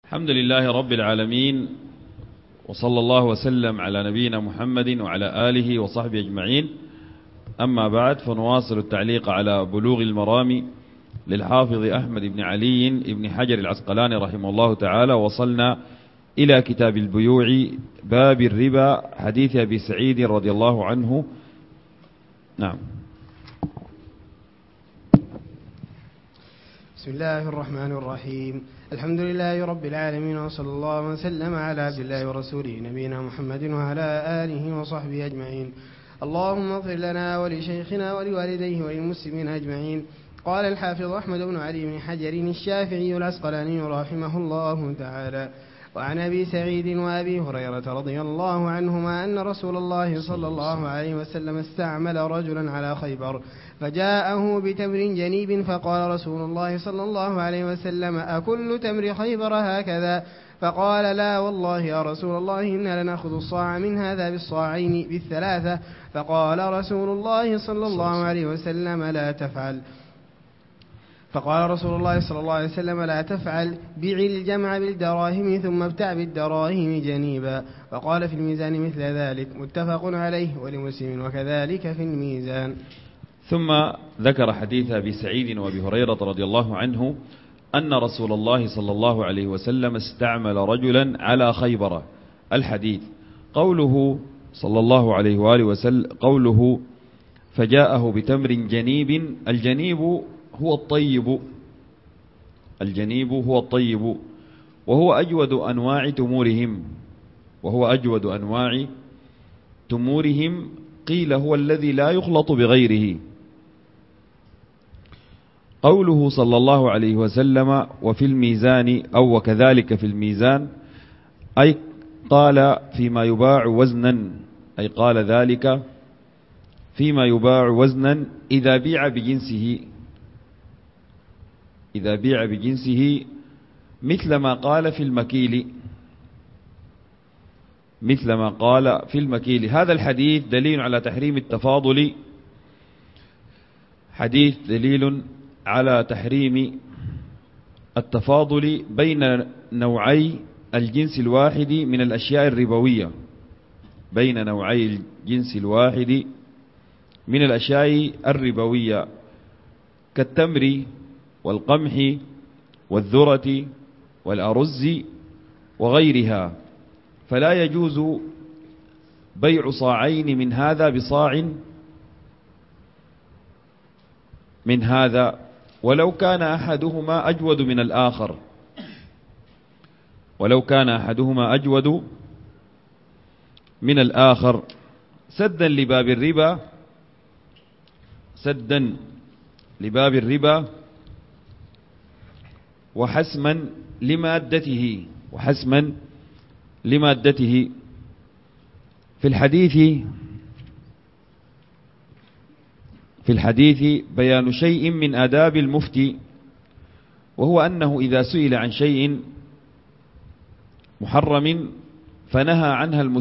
الحمد لله رب العالمين، وصلى الله وسلم على نبينا محمد وعلى آله وصحبه أجمعين. أما بعد، فنواصل التعليق على بلوغ المرام للحافظ أحمد بن علي بن حجر العسقلاني رحمه الله تعالى. وصلنا إلى كتاب البيوع باب الربا، حديث أبي سعيد رضي الله عنه. نعم. بسم الله الرحمن الرحيم. الحمد لله رب العالمين، وصلى الله وسلم على عبد الله ورسوله نبينا محمد وعلى آله وصحبه أجمعين. اللهم اغفر لنا ولشيخنا ولوالديه وللمسلمين أجمعين. قال الحافظ أحمد بن علي بن حجر الشافعي العسقلاني رحمه الله تعالى: وعن أبي سعيد وأبي هريرة رضي الله عنهما أن رسول الله صلى الله عليه وسلم استعمل رجلا على خيبر، فجاءه بتمر جنيب، فقال رسول الله صلى الله عليه وسلم: أكل تمر خيبر هكذا؟ فقال: لا والله يا رسول الله، إنا لنأخذ الصاع من هذا بالصاعين بالثلاثة. فقال رسول الله صلى الله عليه وسلم: لا تفعل. فقال رسول الله صلى الله عليه وسلم: لا تفعل، بع الجمع بالدراهم ثم ابتع بالدراهم جنيبا. وقال في الميزان مثل ذلك، متفق عليه ولمسلم وكذلك في الميزان. ثم ذكر حديث أبي سعيد وأبي هريرة رضي الله عنه أن رسول الله صلى الله عليه وسلم استعمل رجلا على خيبر. الحديث قوله صلى الله عليه وآله وسلم، قوله فجاءه بتمر جنيب، الجنيب هو الطيب، الجنيب هو الطيب، وهو أجود أنواع تمورهم، وهو أجود أنواع تمورهم. قيل هو الذي لا يخلط بغيره. قوله صلى الله عليه وسلم وفي الميزان أو وكذلك في الميزان، أي قال فيما يباع وزنا، أي قال ذلك فيما يباع وزنا إذا بيع بجنسه، إذا بيع بجنسه، مثل ما قال في المكيل، مثل ما قال في المكيل. هذا الحديث دليل على تحريم التفاضل، حديث دليل على تحريم التفاضل بين نوعي الجنس الواحد من الأشياء الربوية، بين نوعي الجنس الواحد من الأشياء الربوية كالتمر والقمح والذرة والأرز وغيرها. فلا يجوز بيع صاعين من هذا بصاع من هذا، ولو كان أحدهما أجود من الآخر، ولو كان أحدهما أجود من الآخر، سدا لباب الربا، سدا لباب الربا، وحسما لمادته، وحسما لمادته. في الحديث بيان شيء من آداب المفتي، وهو أنه إذا سئل عن شيء محرم فنهى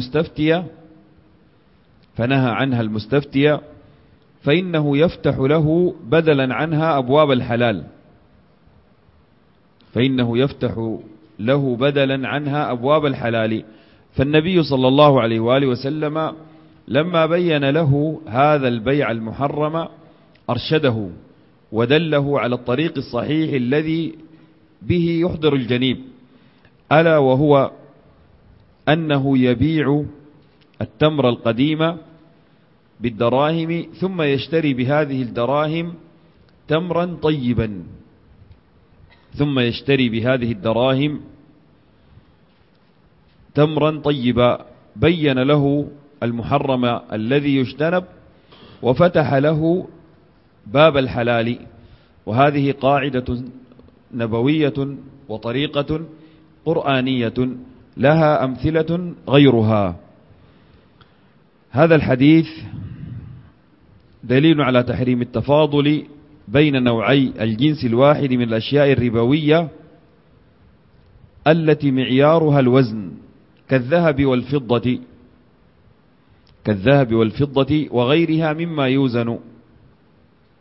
عنها المستفتي فإنه يفتح له بدلا عنها أبواب الحلال، فإنه يفتح له بدلا عنها أبواب الحلال. فالنبي صلى الله عليه وآله وسلم لما بين له هذا البيع المحرم أرشده ودله على الطريق الصحيح الذي به يحضر الجنيب، ألا وهو أنه يبيع التمر القديم بالدراهم ثم يشتري بهذه الدراهم تمرا طيبا، ثم يشتري بهذه الدراهم تمرا طيبا. بين له المحرم الذي يجتنب وفتح له باب الحلال. وهذه قاعدة نبوية وطريقة قرآنية لها أمثلة غيرها. هذا الحديث دليل على تحريم التفاضل بين نوعي الجنس الواحد من الأشياء الربوية التي معيارها الوزن، كالذهب والفضة وغيرها مما يوزن.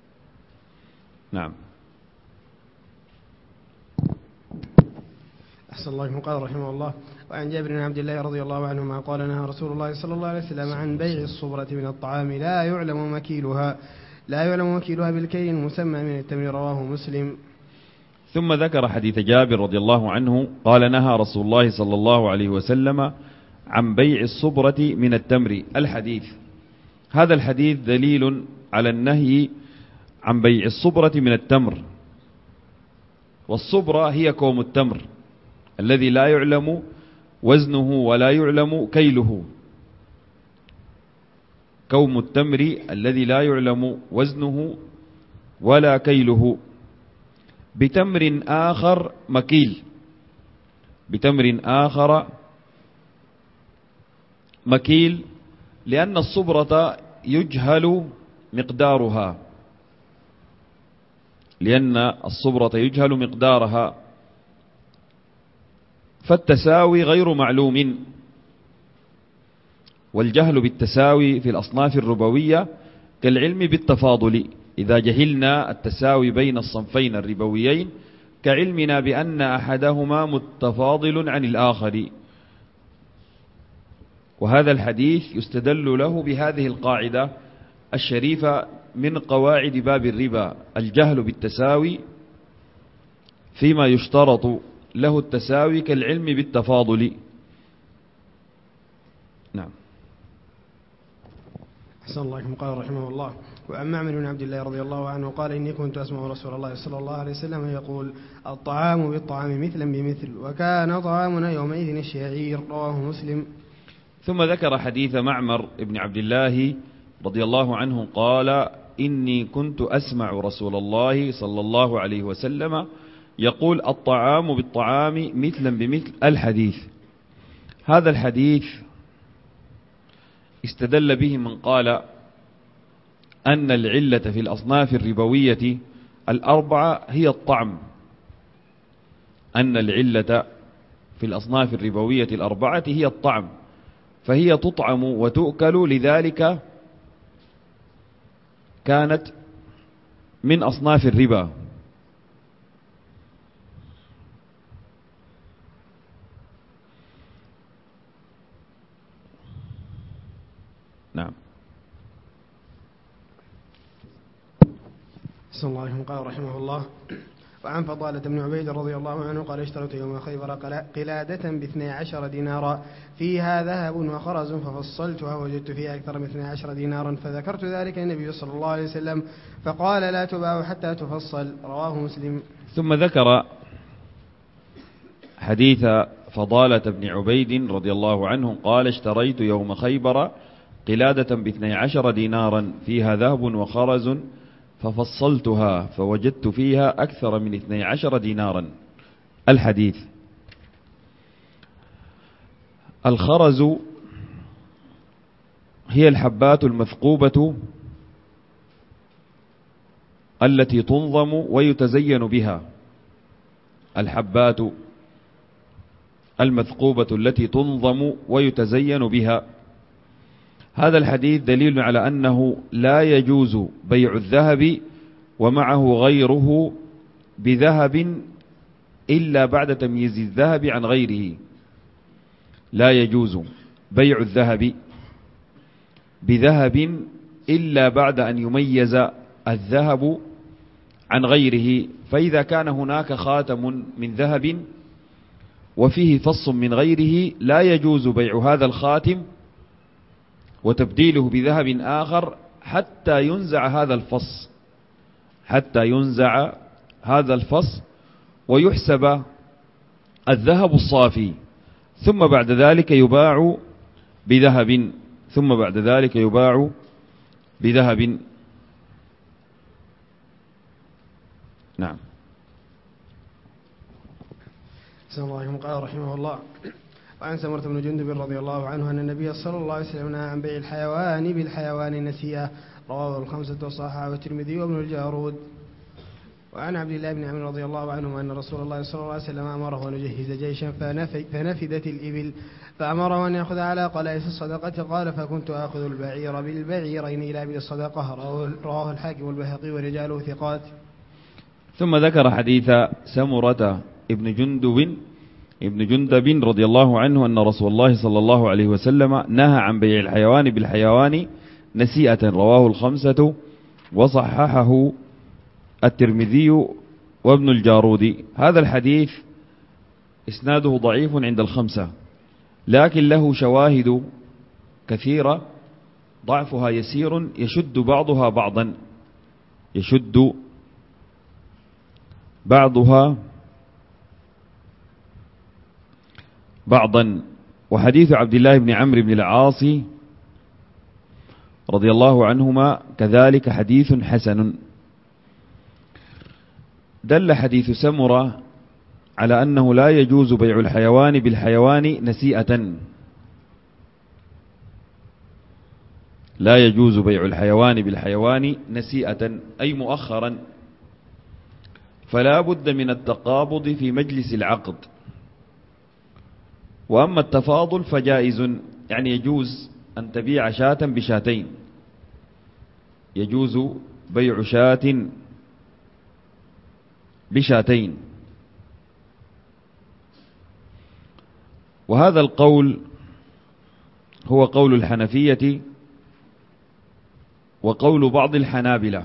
نعم. أحسن الله إليكم. قال رحمه الله: وعن جابر بن عبد الله رضي الله عنهما قال: نهى رسول الله صلى الله عليه وسلم عن بيع الصبرة من الطعام لا يعلم مكيلها بالكيل المسمى من التمر. رواه مسلم. ثم ذكر حديث جابر رضي الله عنه قال: نهى رسول الله صلى الله عليه وسلم عن بيع الصبرة من التمر. الحديث. هذا الحديث دليل على النهي عن بيع الصبرة من التمر. والصبرة هي كوم التمر الذي لا يعلم وزنه ولا يعلم كيله. كوم التمر الذي لا يعلم وزنه ولا كيله بتمر آخر مكيل، بتمر آخر مكيل، لأن الصبرة يجهل مقدارها، لأن الصبرة يجهل مقدارها، فالتساوي غير معلوم. والجهل بالتساوي في الأصناف الربوية كالعلم بالتفاضل، إذا جهلنا التساوي بين الصنفين الربويين كعلمنا بأن أحدهما متفاضل عن الآخر. وهذا الحديث يستدل له بهذه القاعدة الشريفة من قواعد باب الربا: الجهل بالتساوي فيما يشترط له التساوي كالعلم بالتفاضل. نعم. أحسن الله إليكم. قال رحمه الله: وعن معمر بن عبد الله رضي الله عنه قال: إني كنت أسمع رسول الله صلى الله عليه وسلم يقول: الطعام بالطعام مثلا بمثل، وكان طعامنا يومئذ الشعير. رواه مسلم. ثم ذكر حديث معمر بن عبد الله رضي الله عنه قال: إني كنت أسمع رسول الله صلى الله عليه وسلم يقول: الطعام بالطعام مثلا بمثل. الحديث. هذا الحديث استدل به من قال أن العلة في الأصناف الربوية الأربعة هي الطعم، أن العلة في الأصناف الربوية الأربعة هي الطعم، فهي تطعم وتؤكل، لذلك كانت من أصناف الربا. نعم. صلى الله عليه وسلم. قال رحمه الله: وعن فضالة بن عبيد رضي الله عنه قال: اشتريت يوم خيبر قلادة ب12 دينارا فيها ذهب وخرز، ففصلتها وجدت فيها أكثر من 12 دينارا، فذكرت ذلك النبي صلى الله عليه وسلم فقال: لا تباع حتى تفصل. رواه مسلم. ثم ذكر حديث فضالة بن عبيد رضي الله عنه قال: اشتريت يوم خيبر قلادة ب12 دينارا فيها ذهب وخرز، ففصلتها فوجدت فيها أكثر من 12 دينارا. الحديث. الخرز هي الحبات المثقوبة التي تنظم ويتزين بها، الحبات المثقوبة التي تنظم ويتزين بها. هذا الحديث دليل على أنه لا يجوز بيع الذهب ومعه غيره بذهب إلا بعد تمييز الذهب عن غيره. لا يجوز بيع الذهب بذهب إلا بعد أن يميز الذهب عن غيره. فإذا كان هناك خاتم من ذهب وفيه فص من غيره لا يجوز بيع هذا الخاتم وتبديله بذهب آخر حتى ينزع هذا الفص ويحسب الذهب الصافي، ثم بعد ذلك يباع بذهب. نعم. صلى الله عليه وسلم. قال رحمه الله: وعن سمرة بن جندب رضي الله عنه أن النبي صلى الله عليه وسلم نهى عن بيع الحيوان بالحيوان نسيئة. رواه الخمسة وصححه والترمذي وابن الجارود. وعن عبد الله بن عمرو رضي الله عنه أن رسول الله صلى الله عليه وسلم أمره أن يجهز جيشا فنفدت الإبل، فأمره أن يأخذ على قلائص الصدقة. قال: فكنت آخذ البعير بالبعيرين إلى أبي الصدقة. رواه الحاكم والبيهقي ورجاله ثقات. ثم ذكر حديث سمرة ابن جندب ابن جندب رضي الله عنه أن رسول الله صلى الله عليه وسلم نهى عن بيع الحيوان بالحيوان نسيئة، رواه الخمسة وصححه الترمذي وابن الجارودي. هذا الحديث إسناده ضعيف عند الخمسة، لكن له شواهد كثيرة ضعفها يسير يشد بعضها بعضا، يشد بعضها بعضا. وحديث عبد الله بن عمرو بن العاص رضي الله عنهما كذلك حديث حسن. دل حديث سمرة على أنه لا يجوز بيع الحيوان بالحيوان نسيئة، لا يجوز بيع الحيوان بالحيوان نسيئة أي مؤخرا، فلا بد من التقابض في مجلس العقد. وأما التفاضل فجائز، يعني يجوز أن تبيع شاة بشاتين، يجوز بيع شاة بشاتين. وهذا القول هو قول الحنفية وقول بعض الحنابلة،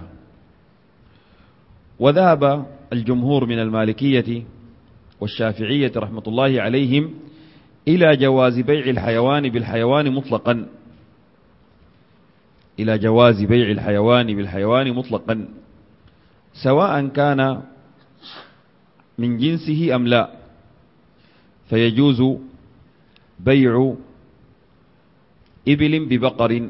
وذهب الجمهور من المالكية والشافعية رحمة الله عليهم إلى جواز بيع الحيوان بالحيوان مطلقا، إلى جواز بيع الحيوان بالحيوان مطلقا، سواء كان من جنسه أم لا، فيجوز بيع إبل ببقر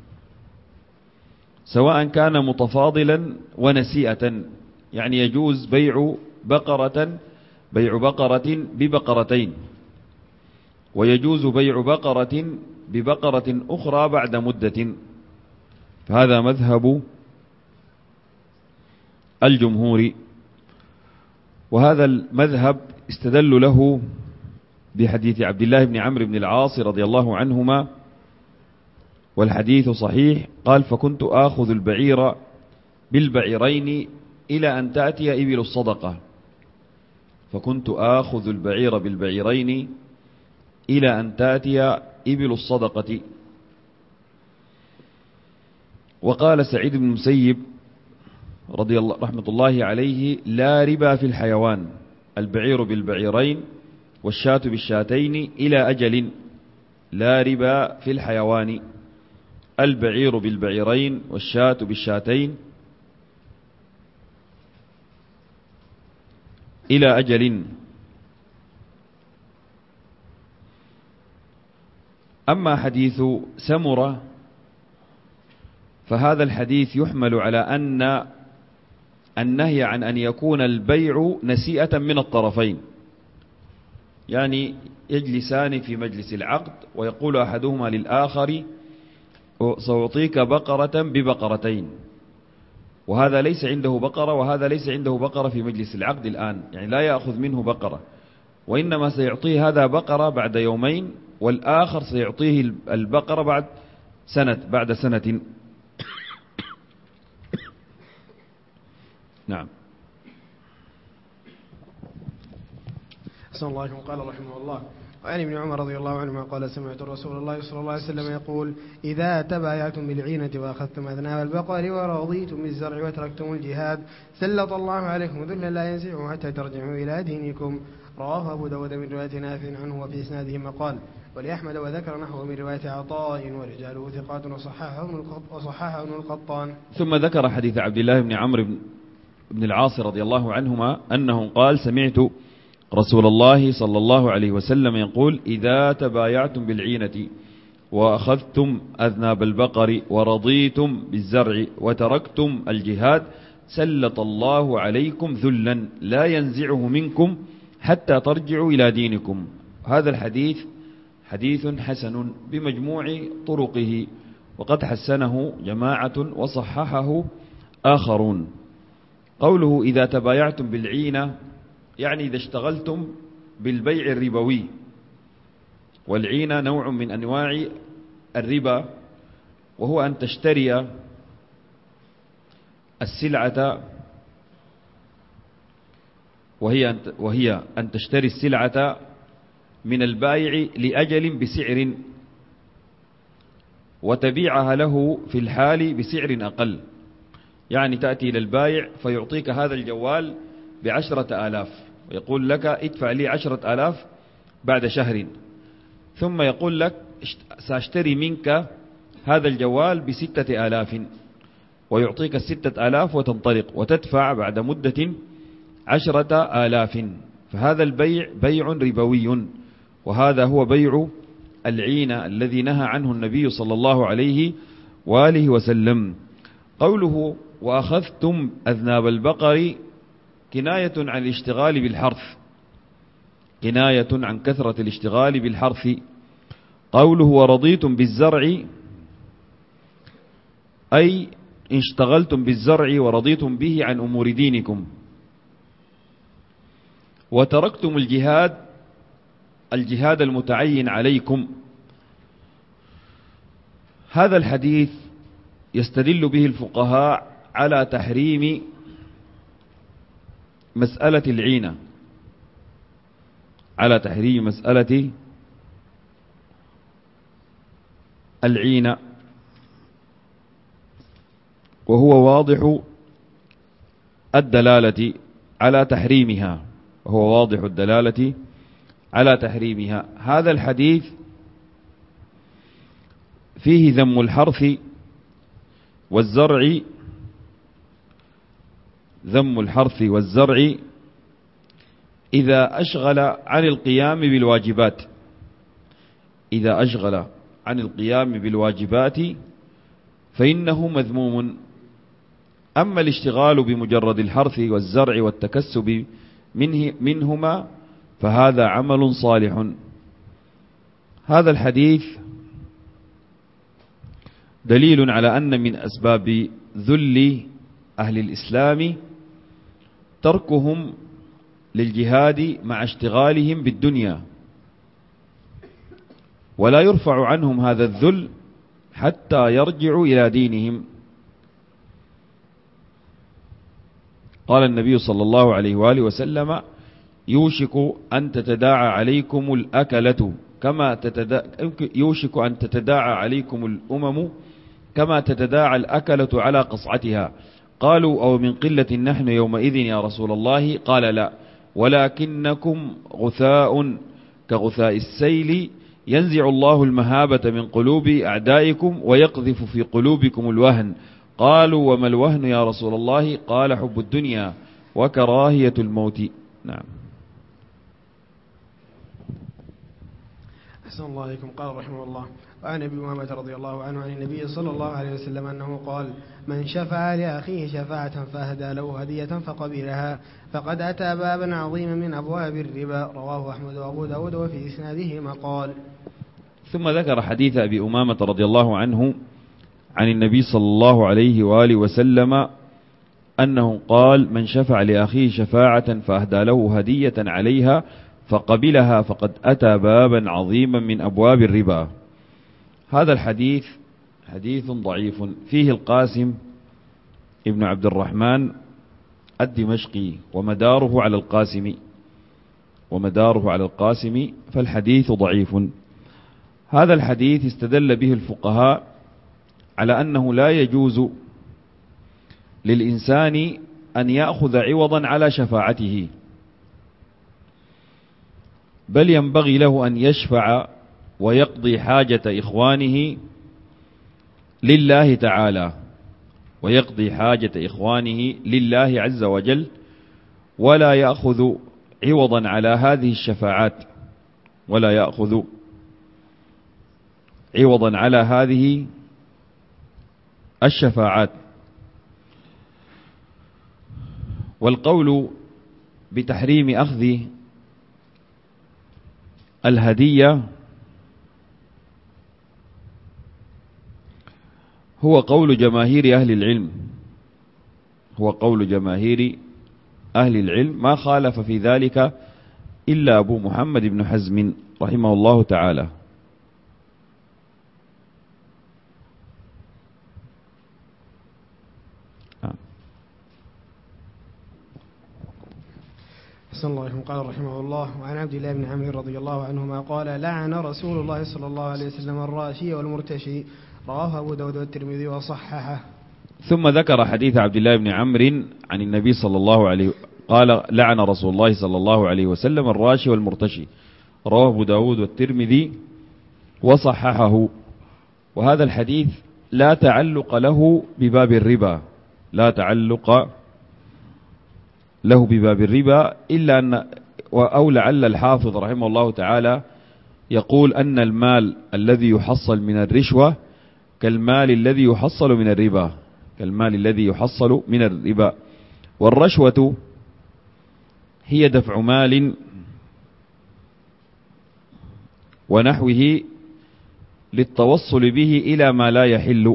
سواء كان متفاضلا ونسيئة، يعني يجوز بيع بقرة ببقرتين، ويجوز بيع بقرة ببقرة أخرى بعد مدة. فهذا مذهب الجمهور، وهذا المذهب استدل له بحديث عبد الله بن عمرو بن العاص رضي الله عنهما، والحديث صحيح. قال: فكنت آخذ البعير بالبعيرين إلى أن تأتي إبل الصدقة، فكنت آخذ البعير بالبعيرين إلى أن تأتي إبل الصدقة. وقال سعيد بن المسيب رحمة الله عليه: لا ربا في الحيوان، البعير بالبعيرين والشاة بالشاتين إلى أجل. لا ربا في الحيوان، البعير بالبعيرين والشاة بالشاتين إلى أجل. أما حديث سمرة فهذا الحديث يحمل على أن النهي عن أن يكون البيع نسيئة من الطرفين، يعني يجلسان في مجلس العقد ويقول أحدهما للآخر: سأعطيك بقرة ببقرتين، وهذا ليس عنده بقرة وهذا ليس عنده بقرة في مجلس العقد الآن، يعني لا يأخذ منه بقرة، وإنما سيعطيه هذا بقرة بعد يومين، والآخر سيعطيه البقرة بعد سنة. نعم. أحسن الله عليكم. قال رحمه الله: وعن ابن عمر رضي الله عنهما قال: سمعت رسول الله صلى الله عليه وسلم يقول: إذا تبايعتم بالعينة وأخذتم أذناب البقر ورضيتم بالزرع وتركتم الجهاد سلط الله عليكم ذلا لا ينزعه حتى ترجعوا إلى دينكم. رواه أبو داود من رواية نافع عنه وفي إسناده مقال، ولأحمد وذكر نحوه من رواية عطاء ورجاله ثقات وصححه ابن القطان. ثم ذكر حديث عبد الله بن عمرو بن العاص رضي الله عنهما أنه قال: سمعت رسول الله صلى الله عليه وسلم يقول: إذا تبايعتم بالعينة وأخذتم أذناب البقر ورضيتم بالزرع وتركتم الجهاد سلط الله عليكم ذلا لا ينزعه منكم حتى ترجعوا إلى دينكم. هذا الحديث حديث حسن بمجموع طرقه، وقد حسنه جماعة وصححه آخرون. قوله: إذا تبايعتم بالعينة، يعني إذا اشتغلتم بالبيع الربوي، والعينة نوع من أنواع الربا، وهو أن تشتري السلعة وهي أن تشتري السلعة من البائع لأجل بسعر وتبيعها له في الحال بسعر أقل. يعني تأتي إلى البائع فيعطيك هذا الجوال ب10,000 ويقول لك ادفع لي 10,000 بعد شهر، ثم يقول لك سأشتري منك هذا الجوال ب6,000 ويعطيك 6,000 وتنطلق وتدفع بعد مدة 10,000. فهذا البيع بيع ربوي، وهذا هو بيع العينة الذي نهى عنه النبي صلى الله عليه وآله وسلم. قوله وأخذتم أذناب البقر كناية عن الاشتغال بالحرث، كناية عن كثرة الاشتغال بالحرث. قوله ورضيتم بالزرع أي اشتغلتم بالزرع ورضيتم به عن أمور دينكم. وتركتم الجهاد المتعين عليكم. هذا الحديث يستدل به الفقهاء على تحريم مسألة العينة، على تحريم مسألة العينة، وهو واضح الدلالة على تحريمها، وهو واضح الدلالة على تحريمها. هذا الحديث فيه ذم الحرث والزرع، ذم الحرث والزرع إذا أشغل عن القيام بالواجبات، إذا أشغل عن القيام بالواجبات فإنه مذموم. أما الاشتغال بمجرد الحرث والزرع والتكسب منهما فهذا عمل صالح. هذا الحديث دليل على أن من أسباب ذل أهل الإسلام تركهم للجهاد مع اشتغالهم بالدنيا، ولا يرفع عنهم هذا الذل حتى يرجعوا إلى دينهم. قال النبي صلى الله عليه وآله وسلم يوشك أن تتداعى عليكم الأكلة يوشك أن تتداعى عليكم الأمم كما تتداعى الأكلة على قصعتها. قالوا أو من قلة نحن يومئذ يا رسول الله؟ قال لا، ولكنكم غثاء كغثاء السيل ينزع الله المهابة من قلوب أعدائكم ويقذف في قلوبكم الوهن. قالوا وما الوهن يا رسول الله؟ قال حب الدنيا وكراهية الموت. نعم. أحسن الله عليكم. قال رحمه الله وعن أبي أمامة رضي الله عنه عن النبي صلى الله عليه وسلم أنه قال من شفع لأخيه شفاعة فأهدى له هدية فقبلها فقد أتى بابا عظيما من أبواب الربا. رواه أحمد وأبو داود وفي إسناده مقال. ثم ذكر حديث أبي أمامة رضي الله عنه عن النبي صلى الله عليه وآله وسلم أنه قال من شفع لأخيه شفاعة فأهدى له هدية عليها فقبلها فقد أتى بابا عظيما من أبواب الربا. هذا الحديث حديث ضعيف، فيه القاسم ابن عبد الرحمن الدمشقي ومداره على القاسم، فالحديث ضعيف. هذا الحديث استدل به الفقهاء على أنه لا يجوز للإنسان أن يأخذ عوضا على شفاعته، بل ينبغي له أن يشفع ويقضي حاجة إخوانه لله تعالى، ويقضي حاجة إخوانه لله عز وجل، ولا يأخذ عوضا على هذه الشفاعات، ولا يأخذ عوضا على هذه الشفاعات. والقول بتحريم أخذ الهدية هو قول جماهير أهل العلم، هو قول جماهير أهل العلم، ما خالف في ذلك إلا أبو محمد بن حزم رحمه الله تعالى. أحسن الله عليكم. قال رحمه الله: وعن عبد الله بن عمرو رضي الله عنهما قال: لعن رسول الله صلى الله عليه وسلم الراشي والمرتشي. رواه أبو داود والترمذي وصححه. ثم ذكر حديث عبد الله بن عمرو عن النبي صلى الله عليه قال: لعن رسول الله صلى الله عليه وسلم الراشي والمرتشي. رواه أبو داود والترمذي وصححه. وهذا الحديث لا تعلق له بباب الربا، لا تعلق له بباب الربا، إلا أن أو لعل الحافظ رحمه الله تعالى يقول أن المال الذي يحصل من الرشوة كالمال الذي يحصل من الربا، كالمال الذي يحصل من الربا. والرشوة هي دفع مال ونحوه للتوصل به إلى ما لا يحل،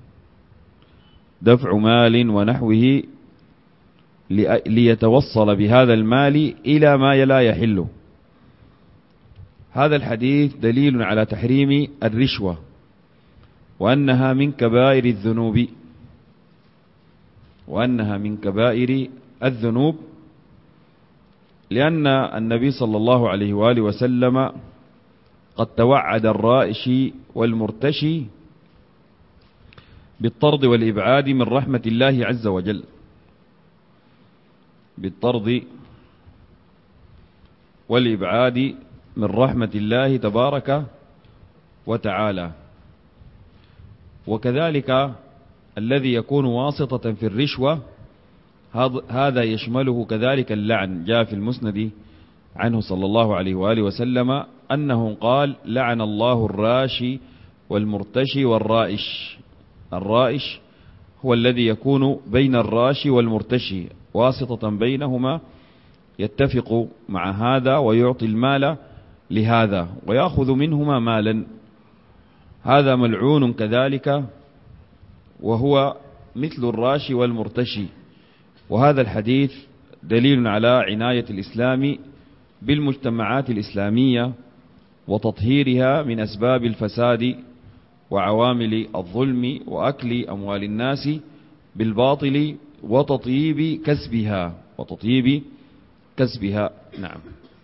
دفع مال ونحوه ليتوصل بهذا المال إلى ما لا يحل. هذا الحديث دليل على تحريم الرشوة وأنها من كبائر الذنوب، وأنها من كبائر الذنوب، لأن النبي صلى الله عليه وآله وسلم قد توعد الرائش والمرتشي بالطرد والإبعاد من رحمة الله عز وجل، بالطرد والإبعاد من رحمة الله تبارك وتعالى. وكذلك الذي يكون واسطة في الرشوة هذا يشمله كذلك اللعن. جاء في المسند عنه صلى الله عليه وآله وسلم أنه قال: لعن الله الراشي والمرتشي والرائش. الرائش هو الذي يكون بين الراشي والمرتشي واسطة بينهما، يتفق مع هذا ويعطي المال لهذا ويأخذ منهما مالا، هذا ملعون كذلك، وهو مثل الراشي والمرتشي. وهذا الحديث دليل على عناية الإسلام بالمجتمعات الإسلامية وتطهيرها من أسباب الفساد وعوامل الظلم وأكل أموال الناس بالباطل وتطييب كسبها، وتطييب كسبها. نعم.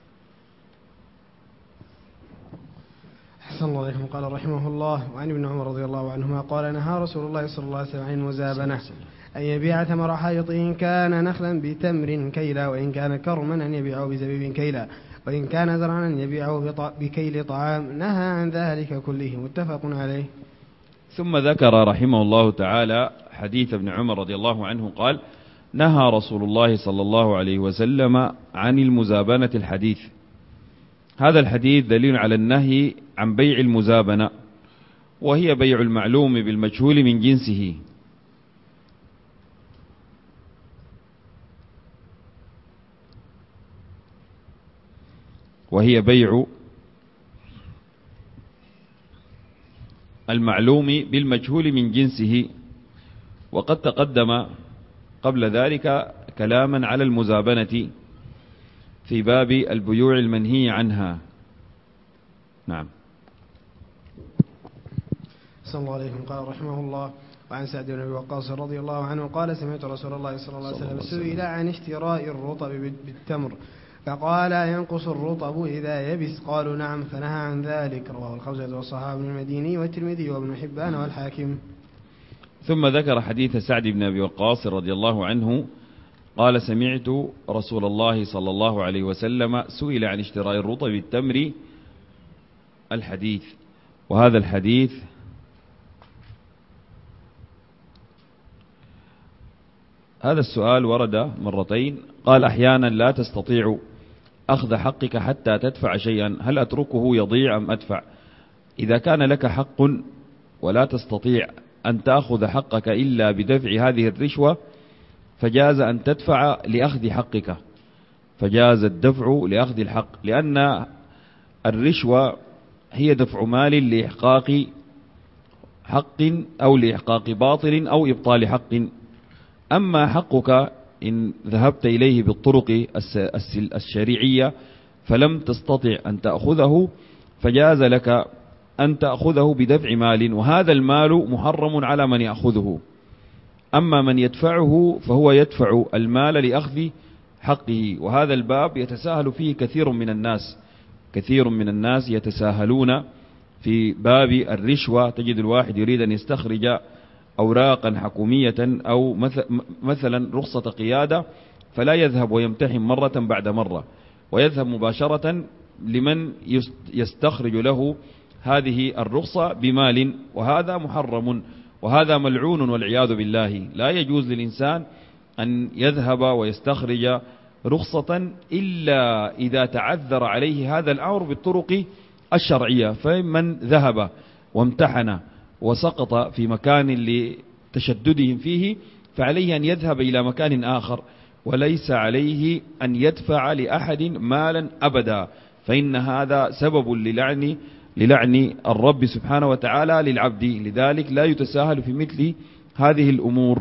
أحسن الله عليكم. قال رحمه الله: وعن ابن عمر رضي الله عنهما قال: نهى رسول الله صلى الله عليه وسلم عن المزابنة، أن يبيع ثمر حائط إن كان نخلا بتمر كيلا، وإن كان كرما أن يبيعه بزبيب كيلا، وإن كان زرعا أن يبيعه بكيل طعام. نهى عن ذلك كله. متفق عليه. ثم ذكر رحمه الله تعالى حديث ابن عمر رضي الله عنه قال: نهى رسول الله صلى الله عليه وسلم عن المزابنة. الحديث هذا الحديث دليل على النهي عن بيع المزابنة، وهي بيع المعلوم بالمجهول من جنسه، وهي بيع المعلوم بالمجهول من جنسه. وقد تقدم قبل ذلك كلاما على المزابنة في باب البيوع المنهي عنها. نعم. صلى الله عليه وسلم. قال رحمه الله: وعن سعد بن أبي وقاص رضي الله عنه قال: سمعت رسول الله صلى الله عليه وسلم سئل عن اشتراء الرطب بالتمر فقال: ينقص الرطب إذا يبس؟ قالوا: نعم. فنهى عن ذلك. رواه الخمسة والصحابة بن المديني والترمذي وابن حبان والحاكم. ثم ذكر حديث سعد بن أبي وقاص رضي الله عنه قال: سمعت رسول الله صلى الله عليه وسلم سئل عن اشتراء الرطب بالتمر. الحديث، وهذا الحديث هذا السؤال ورد مرتين. قال: أحيانا لا تستطيع أخذ حقك حتى تدفع شيئا، هل أتركه يضيع أم أدفع؟ إذا كان لك حق ولا تستطيع أن تأخذ حقك إلا بدفع هذه الرشوة فجاز أن تدفع لأخذ حقك، فجاز الدفع لأخذ الحق، لأن الرشوة هي دفع مال لإحقاق حق أو لإحقاق باطل أو إبطال حق. أما حقك إن ذهبت إليه بالطرق الشريعية فلم تستطع أن تأخذه فجاز لك أن تأخذه بدفع مال، وهذا المال محرم على من يأخذه. أما من يدفعه فهو يدفع المال لأخذ حقه. وهذا الباب يتساهل فيه كثير من الناس يتساهلون في باب الرشوة. تجد الواحد يريد أن يستخرج أوراقا حكومية أو مثلا رخصة قيادة، فلا يذهب ويمتحن مرة بعد مرة، ويذهب مباشرة لمن يستخرج له هذه الرخصة بمال، وهذا محرم وهذا ملعون والعياذ بالله. لا يجوز للإنسان أن يذهب ويستخرج رخصة إلا إذا تعذر عليه هذا الأمر بالطرق الشرعية. فمن ذهب وامتحن وسقط في مكان لتشددهم فيه فعليه أن يذهب إلى مكان آخر، وليس عليه أن يدفع لأحد مالا أبدا، فإن هذا سبب للعن الرب سبحانه وتعالى للعبد. لذلك لا يتساهل في مثل هذه الأمور.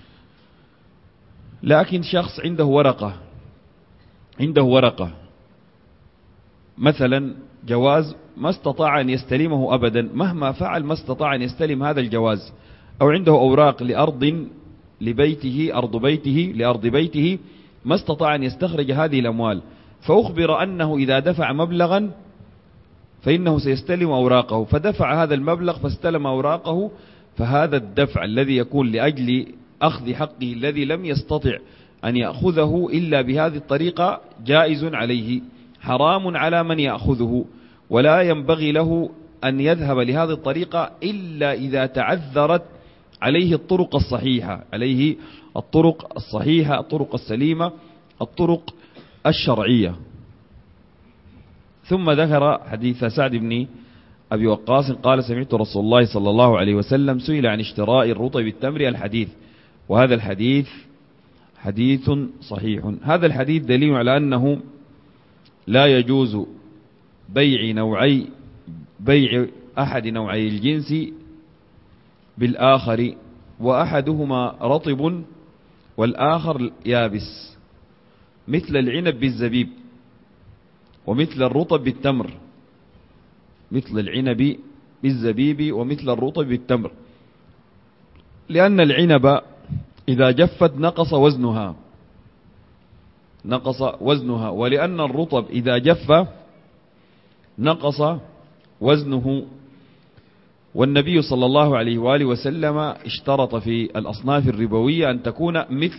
لكن شخص عنده ورقة مثلا جواز ما استطاع أن يستلمه أبدا، مهما فعل ما استطاع أن يستلم هذا الجواز، أو عنده أوراق لأرض بيته ما استطاع أن يستخرج هذه الأموال، فأخبر أنه إذا دفع مبلغا فإنه سيستلم أوراقه، فدفع هذا المبلغ فاستلم أوراقه، فهذا الدفع الذي يكون لأجل أخذ حقه الذي لم يستطع أن يأخذه إلا بهذه الطريقة جائز عليه، حرام على من يأخذه، ولا ينبغي له أن يذهب لهذه الطريقة إلا إذا تعذرت عليه الطرق الصحيحة، الطرق السليمة، الطرق الشرعية. ثم ذكر حديث سعد بن أبي وقاص قال سمعت رسول الله صلى الله عليه وسلم سئل عن اشتراء الرطب بالتمر الحديث، وهذا الحديث حديث صحيح. هذا الحديث دليل على أنه لا يجوز بيع أحد نوعي الجنس بالآخر، وأحدهما رطب والآخر يابس، مثل العنب بالزبيب، ومثل الرطب بالتمر، مثل العنب بالزبيب ومثل الرطب بالتمر، لأن العنب إذا جفت نقص وزنها، ولأن الرطب إذا جف نقص وزنه. والنبي صلى الله عليه وآله وسلم اشترط في الأصناف الربوية أن تكون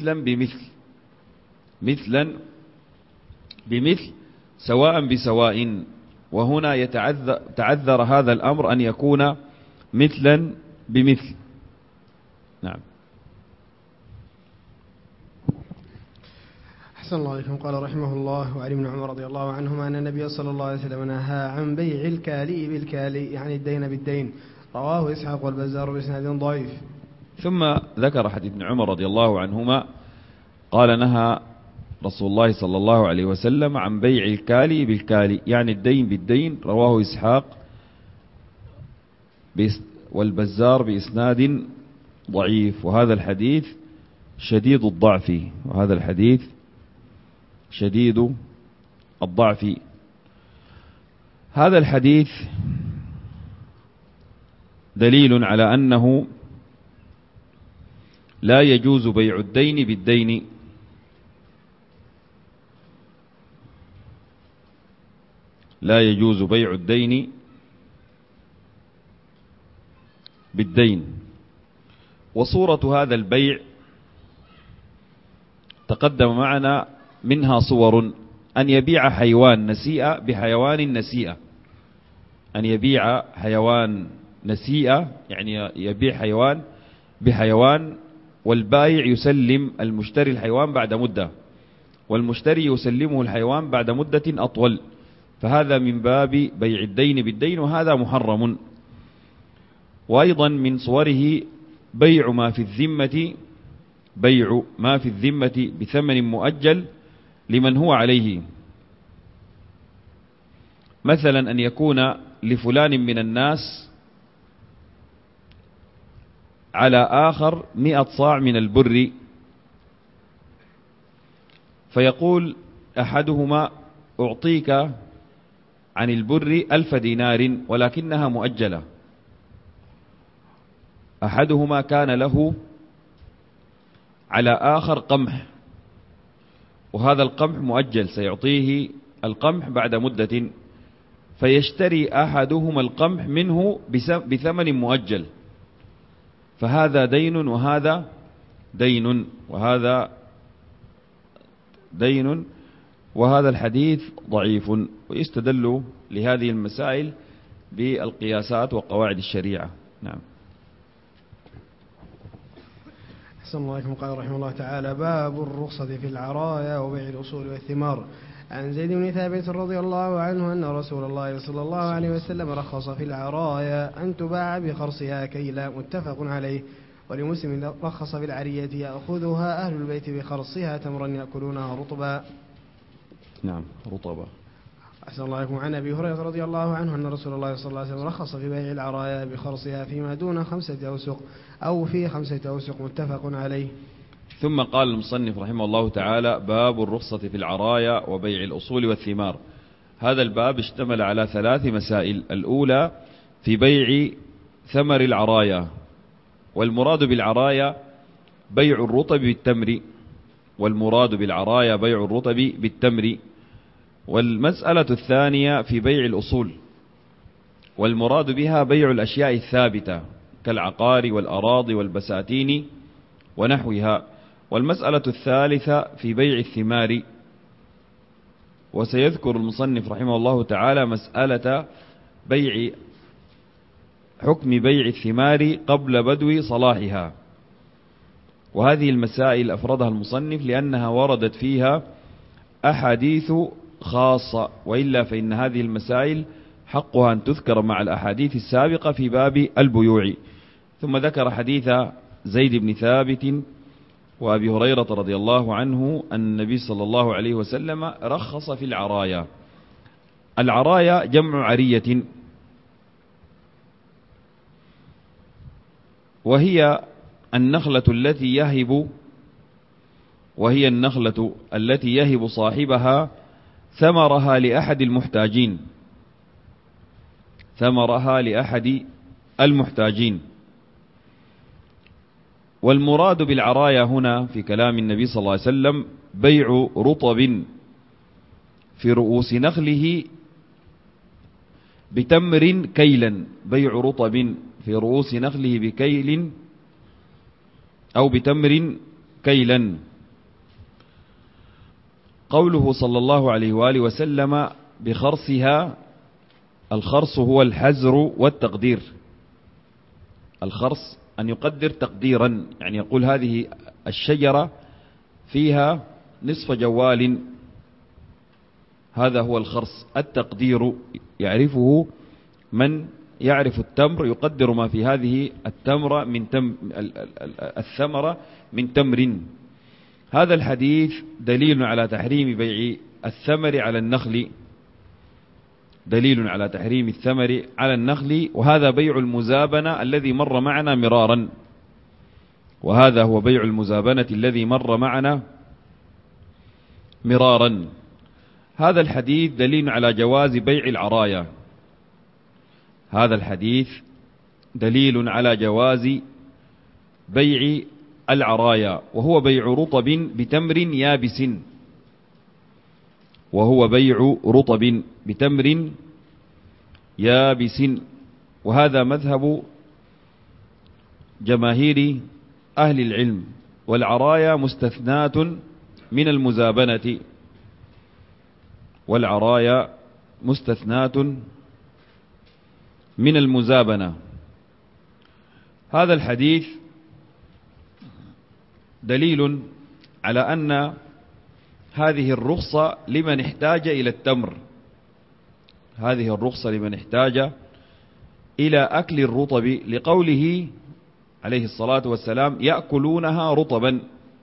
مثلا بمثل سواء بسواء، وهنا يتعذر هذا الأمر أن يكون مثلا بمثل. نعم. أحسن الله عليكم. قال رحمه الله: وعن ابن عمر رضي الله عنهما أن النبي صلى الله عليه وسلم نهى عن بيع الكالي بالكالي، يعني الدين بالدين. رواه إسحاق والبزار بإسناد ضعيف. ثم ذكر حديث ابن عمر رضي الله عنهما قال نهى رسول الله صلى الله عليه وسلم عن بيع الكالي بالكالي، يعني الدين بالدين. رواه إسحاق والبزار بإسناد ضعيف، وهذا الحديث شديد الضعف. هذا الحديث دليل على أنه لا يجوز بيع الدين بالدين، لا يجوز بيع الدين بالدين. وصورة هذا البيع تقدم معنا، منها صور: أن يبيع حيوان نسيئة بحيوان نسيئة، أن يبيع حيوان نسيئة يعني يبيع حيوان بحيوان، والبائع يسلم المشتري الحيوان بعد مدة، والمشتري يسلمه الحيوان بعد مدة أطول، فهذا من باب بيع الدين بالدين، وهذا محرم. وأيضا من صوره بيع ما في الذمة بثمن مؤجل لمن هو عليه، مثلا أن يكون لفلان من الناس على آخر 100 صاع من البر، فيقول أحدهما أعطيك عن البر 1000 دينار ولكنها مؤجلة. أحدهما كان له على آخر قمح، وهذا القمح مؤجل، سيعطيه القمح بعد مدة، فيشتري أحدهما القمح منه بثمن مؤجل، فهذا دين وهذا دين وهذا دين، وهذا الحديث ضعيف. ويستدل لهذه المسائل بالقياسات وقواعد الشريعة. نعم. أحسن الله عليكم. قال رحمه الله تعالى: باب الرخصة في العرايا وبيع الأصول والثمار. عن زيد بن ثابت رضي الله عنه أن رسول الله صلى الله عليه وسلم رخص في العرايا أن تباع بخرصها كيلا، متفق عليه. ولمسلم رخص في العرية يأخذها أهل البيت بخرصها تمرا يأكلونها رطبا. نعم، رطبا. أحسن الله عليكم. عن أبي هريرة رضي الله عنه أن رسول الله صلى الله عليه وسلم رخص في بيع العرايا بخرصها فيما دون 5 أوسق أو في 5 أوسق، متفق عليه. ثم قال المصنف رحمه الله تعالى: باب الرخصة في العرايا وبيع الأصول والثمار. هذا الباب اشتمل على 3 مسائل. الأولى في بيع ثمر العرايا، والمراد بالعرايا بيع الرطب بالتمر، والمراد بالعرايا بيع الرطب بالتمر. والمسألة الثانية في بيع الأصول، والمراد بها بيع الأشياء الثابتة كالعقار والأراضي والبساتين ونحوها. والمسألة الثالثة في بيع الثمار. وسيذكر المصنف رحمه الله تعالى مسألة حكم بيع الثمار قبل بدو صلاحها. وهذه المسائل أفردها المصنف لأنها وردت فيها أحاديث خاصة، وإلا فإن هذه المسائل حقها أن تذكر مع الأحاديث السابقة في باب البيوع. ثم ذكر حديث زيد بن ثابت وأبي هريرة رضي الله عنه أن النبي صلى الله عليه وسلم رخص في العرايا. العرايا جمع عرية، وهي النخلة التي يهب صاحبها ثمرها لأحد المحتاجين. والمراد بالعرايا هنا في كلام النبي صلى الله عليه وسلم بيع رطب في رؤوس نخله بتمر كيلا، بيع رطب في رؤوس نخله بكيل أو بتمر كيلا. قوله صلى الله عليه وآله وسلم بخرصها، الخرص هو الحزر والتقدير. الخرص أن يقدر تقديرا، يعني يقول هذه الشجرة فيها نصف جوال، هذا هو الخرص. التقدير يعرفه من يعرف التمر، يقدر ما في هذه الثمرة من تمر. هذا الحديث دليل على تحريم بيع الثمر على النخل، دليل على تحريم الثمر على النخل، وهذا بيع المزابنة الذي مر معنا مرارا، وهذا هو بيع المزابنة الذي مر معنا مرارا. هذا الحديث دليل على جواز بيع العرايا، هذا الحديث دليل على جواز بيع العرايا، وهو بيع رطب بتمر يابس، وهو بيع رطب بتمر يابس. وهذا مذهب جماهير أهل العلم. والعرايا مستثنات من المزابنة، والعرايا مستثنات من المزابنة. هذا الحديث دليل على أن هذه الرخصة لمن احتاج إلى التمر، هذه الرخصة لمن احتاج إلى أكل الرطب، لقوله عليه الصلاة والسلام يأكلونها رطبا.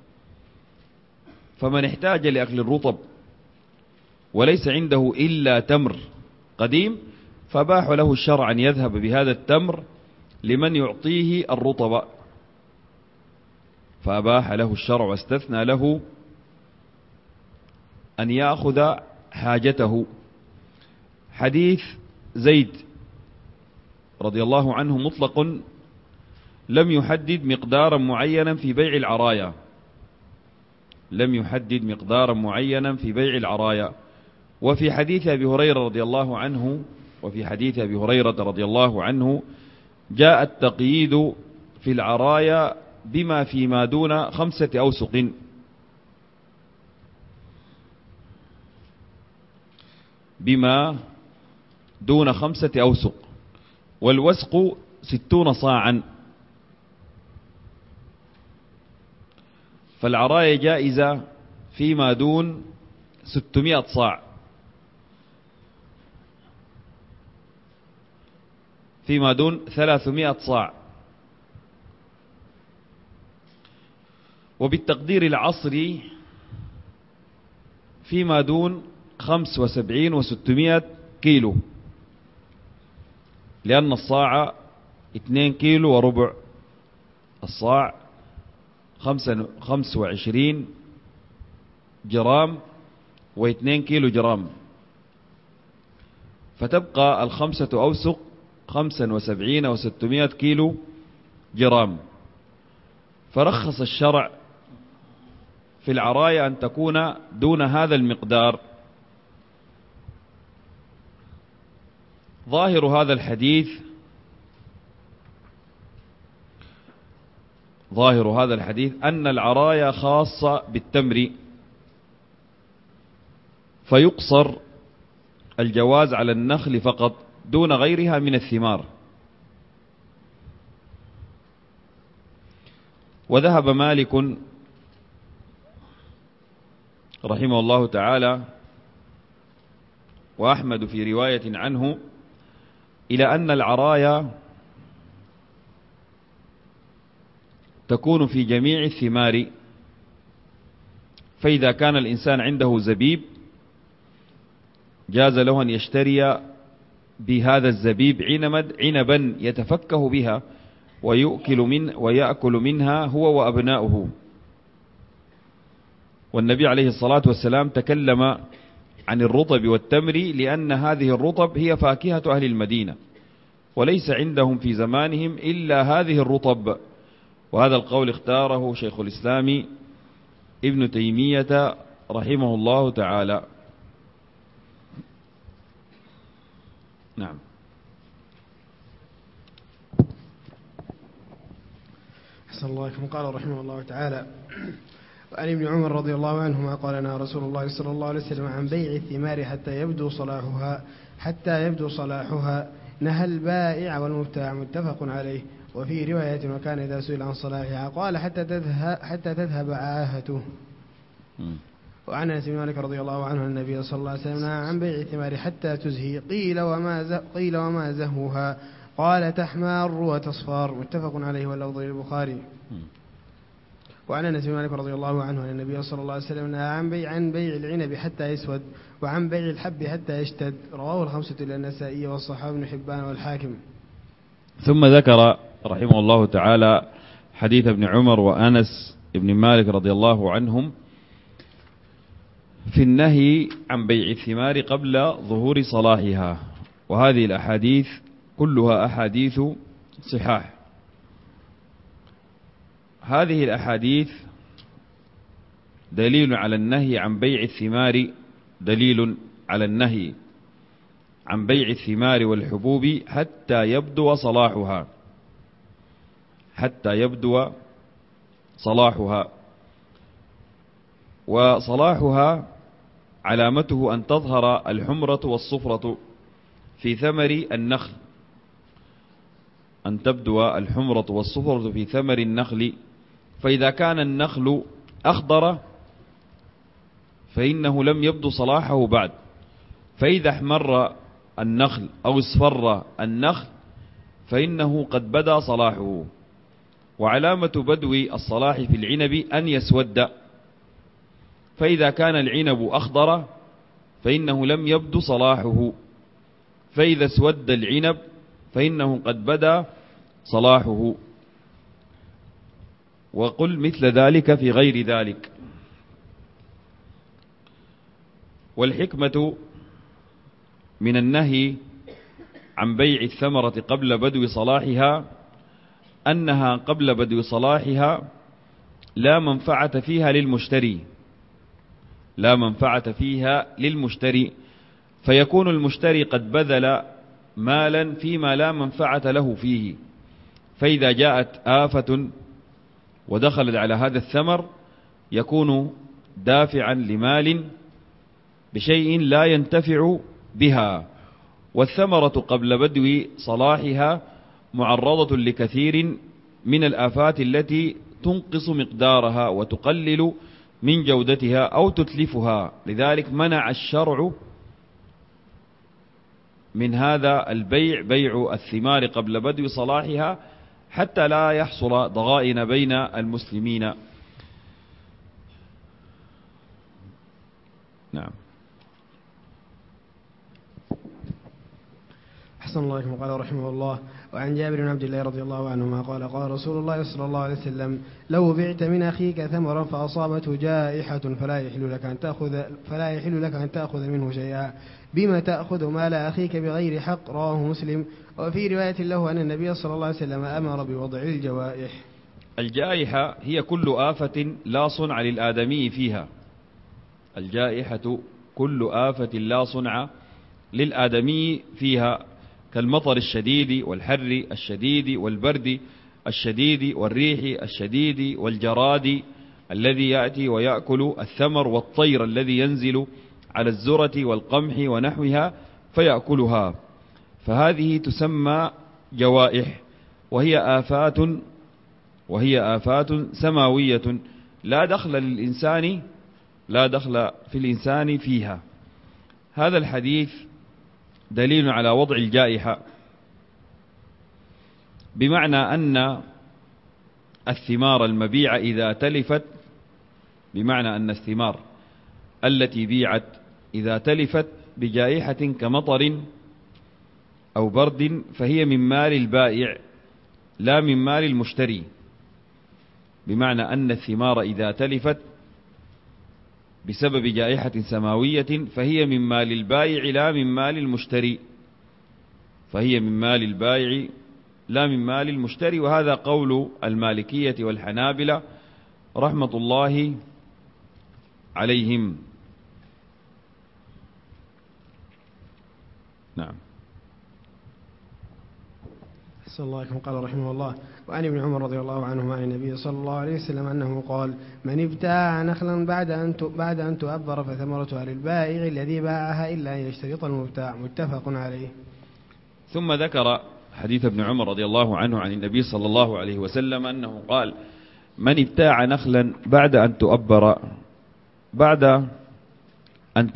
فمن احتاج لأكل الرطب وليس عنده إلا تمر قديم، فباح له الشرع أن يذهب بهذا التمر لمن يعطيه الرطب، فأباح له الشرع واستثنى له أن يأخذ حاجته. حديث زيد رضي الله عنه مطلق، لم يحدد مقدارا معينا في بيع العرايا، لم يحدد مقدارا معينا في بيع العرايا. وفي حديث أبي هريرة رضي الله عنه جاء التقييد في العرايا بما فيما دون 5 أوسق، بما دون 5 أوسق، والوسق 60 صاعا. فالعرايا جائزة فيما دون 600 صاع، فيما دون 300 صاع. وبالتقدير العصري فيما دون 75 و600 كيلو، لأن الصاع 2 كيلو وربع، الصاع 25 جرام و2 كيلو جرام، فتبقى 5 أوسق 75 و600 كيلو جرام. فرخص الشرع في العرايا أن تكون دون هذا المقدار. ظاهر هذا الحديث أن العرايا خاصة بالتمر، فيقصر الجواز على النخل فقط دون غيرها من الثمار. وذهب مالك رحمه الله تعالى وأحمد في رواية عنه إلى أن العرايا تكون في جميع الثمار. فإذا كان الإنسان عنده زبيب جاز له أن يشتري بهذا الزبيب عنبا يتفكه بها ويأكل منها هو وأبناؤه. والنبي عليه الصلاة والسلام تكلم عن الرطب والتمر لأن هذه الرطب هي فاكهة أهل المدينة، وليس عندهم في زمانهم إلا هذه الرطب. وهذا القول اختاره شيخ الإسلام ابن تيمية رحمه الله تعالى. نعم. أحسن الله إليكم. قال رحمه الله تعالى: وعن ابن عمر رضي الله عنهما قال: نهى رسول الله صلى الله عليه وسلم عن بيع الثمار حتى يبدو صلاحها، نهى البائع والمبتاع. متفق عليه. وفي رواية: وكان إذا سئل عن صلاحها قال حتى تذهب عاهته. وعن أنس بن مالك رضي الله عنه أن النبي صلى الله عليه وسلم نهى عن بيع الثمار حتى تزهي. قيل وما زهوها؟ قال تحمار وتصفار. متفق عليه واللفظ للبخاري. وعن أنس بن مالك رضي الله عنه أن النبي صلى الله عليه وسلم نهى عن بيع العنب حتى يسود، وعن بيع الحب حتى يشتد. رواه الخمسة إلا النسائي والصحابي بن حبان والحاكم. ثم ذكر رحمه الله تعالى حديث ابن عمر وأنس بن مالك رضي الله عنهم في النهي عن بيع الثمار قبل ظهور صلاحها. وهذه الأحاديث كلها أحاديث صحاح. هذه الأحاديث دليل على النهي عن بيع الثمار، دليل على النهي عن بيع الثمار والحبوب حتى يبدو صلاحها، حتى يبدو صلاحها. وصلاحها علامته أن تظهر الحمرة والصفرة في ثمر النخل، أن تبدو الحمرة والصفرة في ثمر النخل. فإذا كان النخل أخضر فإنه لم يبدو صلاحه بعد، فإذا احمر النخل أو اصفر النخل فإنه قد بدا صلاحه. وعلامة بدو الصلاح في العنب أن يسود، فإذا كان العنب أخضر فإنه لم يبدو صلاحه، فإذا اسود العنب فإنه قد بدا صلاحه. وقل مثل ذلك في غير ذلك. والحكمة من النهي عن بيع الثمرة قبل بدو صلاحها أنها قبل بدو صلاحها لا منفعة فيها للمشتري، لا منفعة فيها للمشتري، فيكون المشتري قد بذل مالا فيما لا منفعة له فيه. فإذا جاءت آفة ودخلت على هذا الثمر يكون دافعا لمال بشيء لا ينتفع بها. والثمرة قبل بدو صلاحها معرضة لكثير من الآفات التي تنقص مقدارها وتقلل من جودتها أو تتلفها. لذلك منع الشرع من هذا البيع، بيع الثمار قبل بدو صلاحها، حتى لا يحصل ضغائن بين المسلمين. نعم. أحسن الله إليكم. قال رحمه الله: وعن جابر بن عبد الله رضي الله عنهما قال: قال رسول الله صلى الله عليه وسلم: لو بعت من أخيك ثمرا فأصابته جائحة فلا يحل لك أن تأخذ منه شيئا، بما تأخذ مال أخيك بغير حق. رواه مسلم. وفي رواية له أن النبي صلى الله عليه وسلم أمر بوضع الجوائح. الجائحة هي كل آفة لا صنع للآدمي فيها. الجائحة كل آفة لا صنع للآدمي فيها، كالمطر الشديد والحر الشديد والبرد الشديد والريح الشديد والجراد الذي يأتي ويأكل الثمر، والطير الذي ينزل على الزرة والقمح ونحوها فيأكلها. فهذه تسمى جوائح، وهي آفات سماوية لا دخل في الإنسان فيها. هذا الحديث دليل على وضع الجائحة، بمعنى أن الثمار المبيعة إذا تلفت، بمعنى أن الثمار التي بيعت إذا تلفت بجائحة كمطر أو برد فهي من مال البائع لا من مال المشتري. بمعنى أن الثمار إذا تلفت بسبب جائحة سماوية فهي من مال البائع لا من مال المشتري، فهي من مال البائع لا من مال المشتري. وهذا قول المالكية والحنابلة رحمة الله عليهم. نعم. أحسن الله إليكم. قال رحمه الله: وعن ابن عمر رضي الله عنهما عن النبي صلى الله عليه وسلم أنه قال: من ابتاع نخلا بعد أن تؤبر فثمرتها للبائع الذي باعها إلا أن يشترط المبتاع. متفق عليه. ثم ذكر حديث ابن عمر رضي الله عنه عن النبي صلى الله عليه وسلم أنه قال: من ابتاع نخلا بعد أن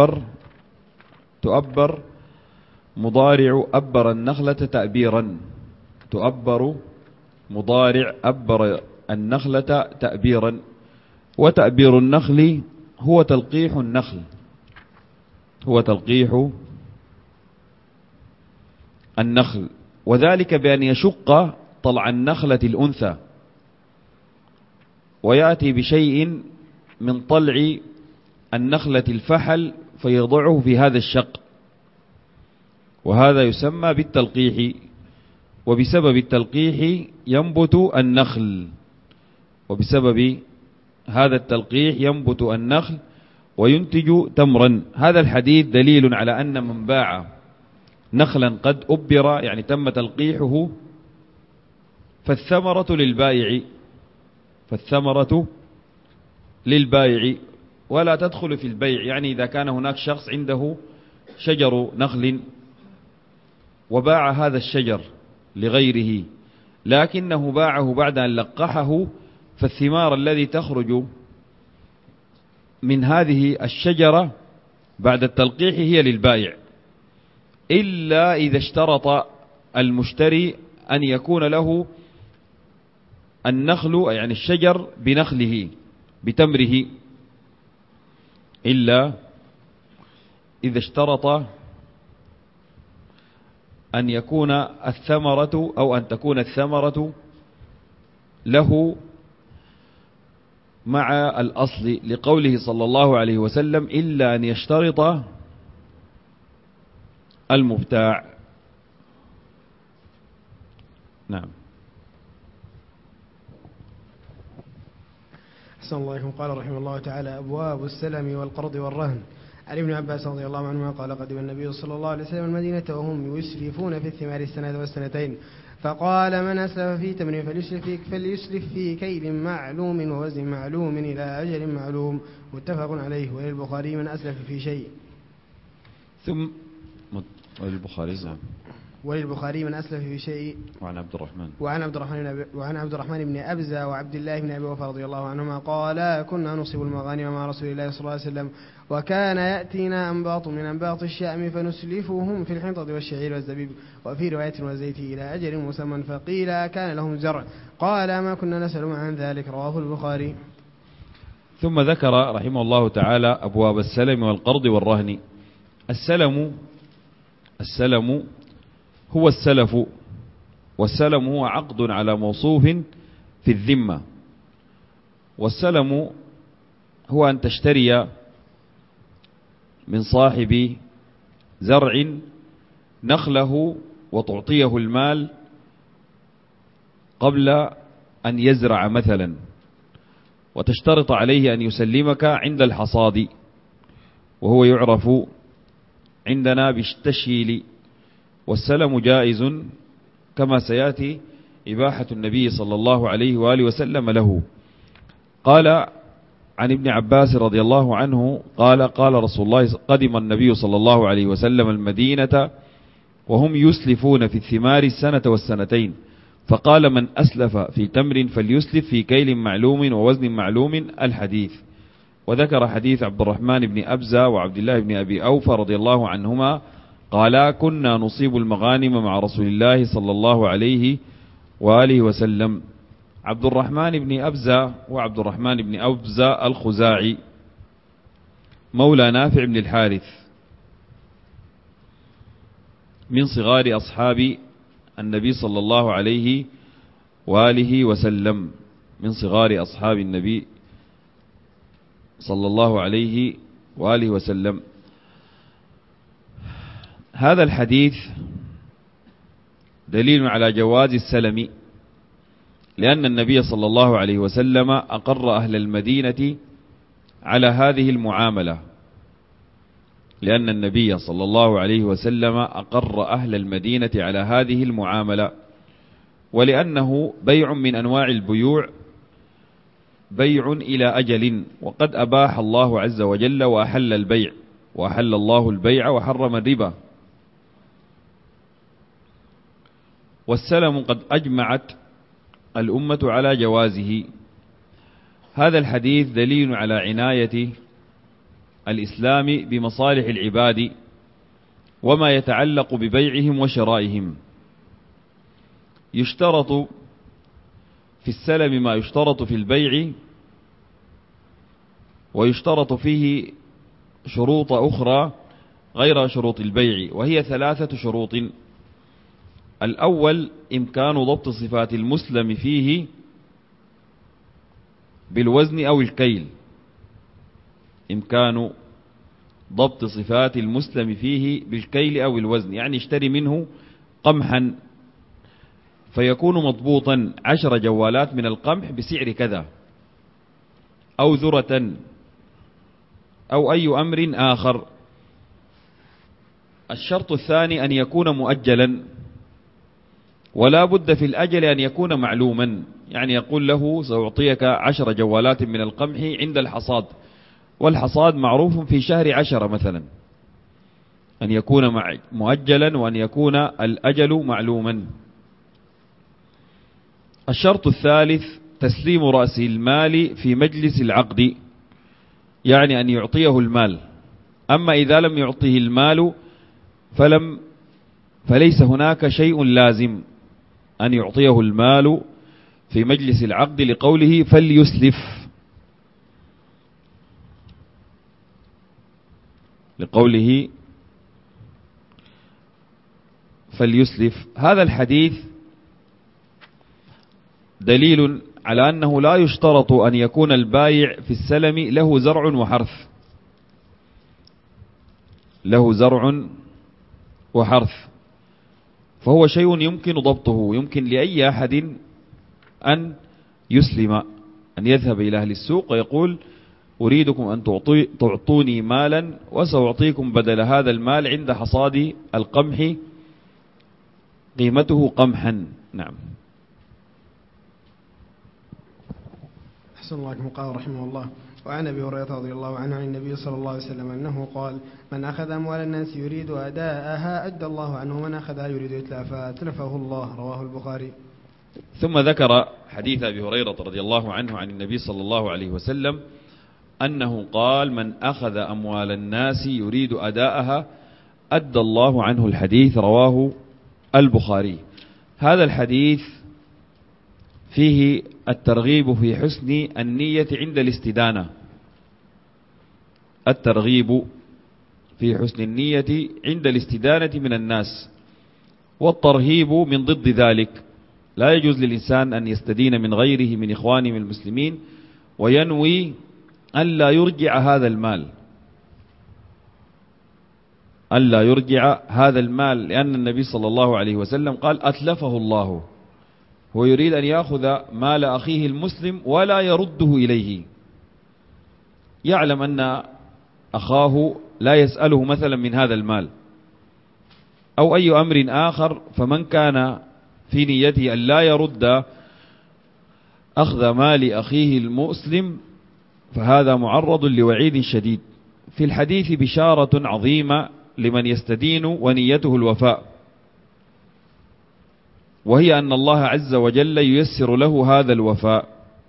تؤبر مضارع أبر النخلة تأبيرا. تؤبر مضارع أبر النخلة تأبيرا. وتأبير النخل هو تلقيح النخل، وذلك بأن يشق طلع النخلة الأنثى ويأتي بشيء من طلع النخلة الفحل فيضعه في هذا الشق، وهذا يسمى بالتلقيح. وبسبب التلقيح ينبت النخل، وبسبب هذا التلقيح ينبت النخل وينتج تمرا. هذا الحديث دليل على أن من باع نخلا قد أبر، يعني تم تلقيحه، فالثمرة للبائع ولا تدخل في البيع. يعني إذا كان هناك شخص عنده شجر نخل وباع هذا الشجر لغيره، لكنه باعه بعد أن لقحه، فالثمار الذي تخرج من هذه الشجرة بعد التلقيح هي للبائع، إلا إذا اشترط المشتري أن يكون له النخل، يعني الشجر، بنخله بتمره، إلا إذا اشترط أن يكون الثمرة أو أن تكون الثمرة له مع الأصل، لقوله صلى الله عليه وسلم: إلا أن يشترط المبتاع. نعم. أحسن الله عليكم. قال رحمه الله تعالى: أبواب السلم والقرض والرهن. عن ابن عباس رضي الله عنهما قال: قدم النبي صلى الله عليه وسلم المدينة وهم يسلفون في الثمار السنة والسنتين، فقال: من أسلف في تمر فليسلف في كيل معلوم ووزن معلوم إلى أجل معلوم. متفق عليه. وللبخاري: من أسلف في شيء. ثم وللبخاري من أسلف في شيء. وعن عبد الرحمن بن أبزة وعبد الله بن أبي أوفى رضي الله عنهما قال: كنا نصيب المغانم مع رسول الله صلى الله عليه وسلم، وكان يأتينا أنباط من أنباط الشام فنسلفهم في الحنطة والشعير والزبيب، وفي رواية والزيت إلى أجل مسمى، فقيل كان لهم زرع، قال: ما كنا نسأل عن ذلك. رواه البخاري. ثم ذكر رحمه الله تعالى أبواب السلم والقرض والرهن. السلم هو السلف، والسلم هو عقد على موصوف في الذمة. والسلم هو أن تشتري من صاحب زرع نخله وتعطيه المال قبل أن يزرع مثلا، وتشترط عليه أن يسلمك عند الحصاد، وهو يعرف عندنا بالتشهيل. والسلم جائز كما سيأتي إباحة النبي صلى الله عليه وآله وسلم له. قال عن ابن عباس رضي الله عنه قال: قال رسول الله: قدم النبي صلى الله عليه وسلم المدينة وهم يسلفون في الثمار السنة والسنتين، فقال: من أسلف في تمر فليسلف في كيل معلوم ووزن معلوم. الحديث. وذكر حديث عبد الرحمن بن أبزة وعبد الله بن أبي أوفى رضي الله عنهما قالا: كنا نصيب المغانم مع رسول الله صلى الله عليه وآله وسلم. عبد الرحمن بن أبزة وعبد الرحمن بن أبزة الخزاعي مولى نافع بن الحارث، من صغار أصحاب النبي صلى الله عليه وآله وسلم، من صغار أصحاب النبي صلى الله عليه وآله وسلم. هذا الحديث دليل على جواز السلم، لأن النبي صلى الله عليه وسلم أقر أهل المدينة على هذه المعاملة، لأن النبي صلى الله عليه وسلم أقر أهل المدينة على هذه المعاملة، ولأنه بيع من أنواع البيوع، بيع إلى أجل، وقد أباح الله عز وجل وأحل البيع، وأحل الله البيع وحرم الربا. والسلم قد أجمعت الأمة على جوازه. هذا الحديث دليل على عناية الإسلام بمصالح العباد وما يتعلق ببيعهم وشرائهم. يشترط في السلم ما يشترط في البيع، ويشترط فيه شروط أخرى غير شروط البيع، وهي 3 شروط. الأول: إمكان ضبط صفات المسلم فيه بالوزن أو الكيل، إمكان ضبط صفات المسلم فيه بالكيل أو الوزن، يعني اشتري منه قمحا فيكون مضبوطا 10 جوالات من القمح بسعر كذا، أو ذرة، أو أي أمر آخر. الشرط الثاني: أن يكون مؤجلا، ولا بد في الأجل أن يكون معلوما، يعني يقول له: سأعطيك 10 جوالات من القمح عند الحصاد، والحصاد معروف في شهر 10 مثلا، أن يكون مؤجلا وأن يكون الأجل معلوما. الشرط الثالث: تسليم رأس المال في مجلس العقد، يعني أن يعطيه المال. أما إذا لم يعطيه المال فليس هناك شيء لازم أن يعطيه المال في مجلس العقد، لقوله: فليسلف، لقوله فليسلف. هذا الحديث دليل على أنه لا يشترط أن يكون البايع في السلم له زرع وحرث، له زرع وحرث، فهو شيء يمكن ضبطه، يمكن لأي أحد أن يسلم، أن يذهب إلى أهل السوق ويقول أريدكم أن تعطوني مالا وسأعطيكم بدل هذا المال عند حصاد القمح قيمته قمحا. نعم. أحسن الله عليكم. قال رحمه الله: وعن أبي هريرة رضي الله عنه عن النبي صلى الله عليه وسلم أنه قال: من أخذ أموال الناس يريد أداءها أدى الله عنه، ومن أخذها يريد إتلافها أتلفه الله. رواه البخاري. ثم ذكر حديث أبي هريرة رضي الله عنه عن النبي صلى الله عليه وسلم أنه قال: من أخذ أموال الناس يريد أداءها أدى الله عنه. الحديث رواه البخاري. هذا الحديث فيه الترغيب في حسن النية عند الاستدانة، الترغيب في حسن النية عند الاستدانة من الناس، والترهيب من ضد ذلك. لا يجوز للإنسان أن يستدين من غيره من إخوانه من المسلمين وينوي ألا يرجع هذا المال، ألا يرجع هذا المال، لأن النبي صلى الله عليه وسلم قال: أتلفه الله. هو يريد أن يأخذ مال أخيه المسلم ولا يرده إليه، يعلم أن أخاه لا يسأله مثلا من هذا المال أو أي أمر آخر، فمن كان في نيته أن لا يرد أخذ مال أخيه المسلم فهذا معرض لوعيد شديد. في الحديث بشارة عظيمة لمن يستدين ونيته الوفاء، وهي أن الله عز وجل ييسر له هذا الوفاء.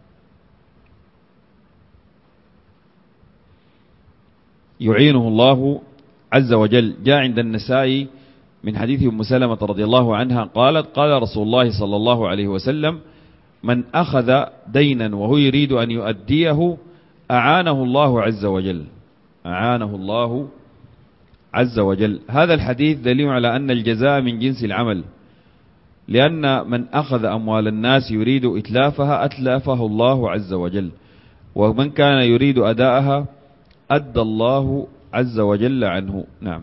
يعينه الله عز وجل. جاء عند النسائي من حديث أم سلمة رضي الله عنها قالت: قال رسول الله صلى الله عليه وسلم: من أخذ دينا وهو يريد أن يؤديه أعانه الله عز وجل، أعانه الله عز وجل. هذا الحديث دليل على أن الجزاء من جنس العمل، لأن من أخذ أموال الناس يريد إتلافها أتلافه الله عز وجل، ومن كان يريد أداءها أدى الله عز وجل عنه. نعم.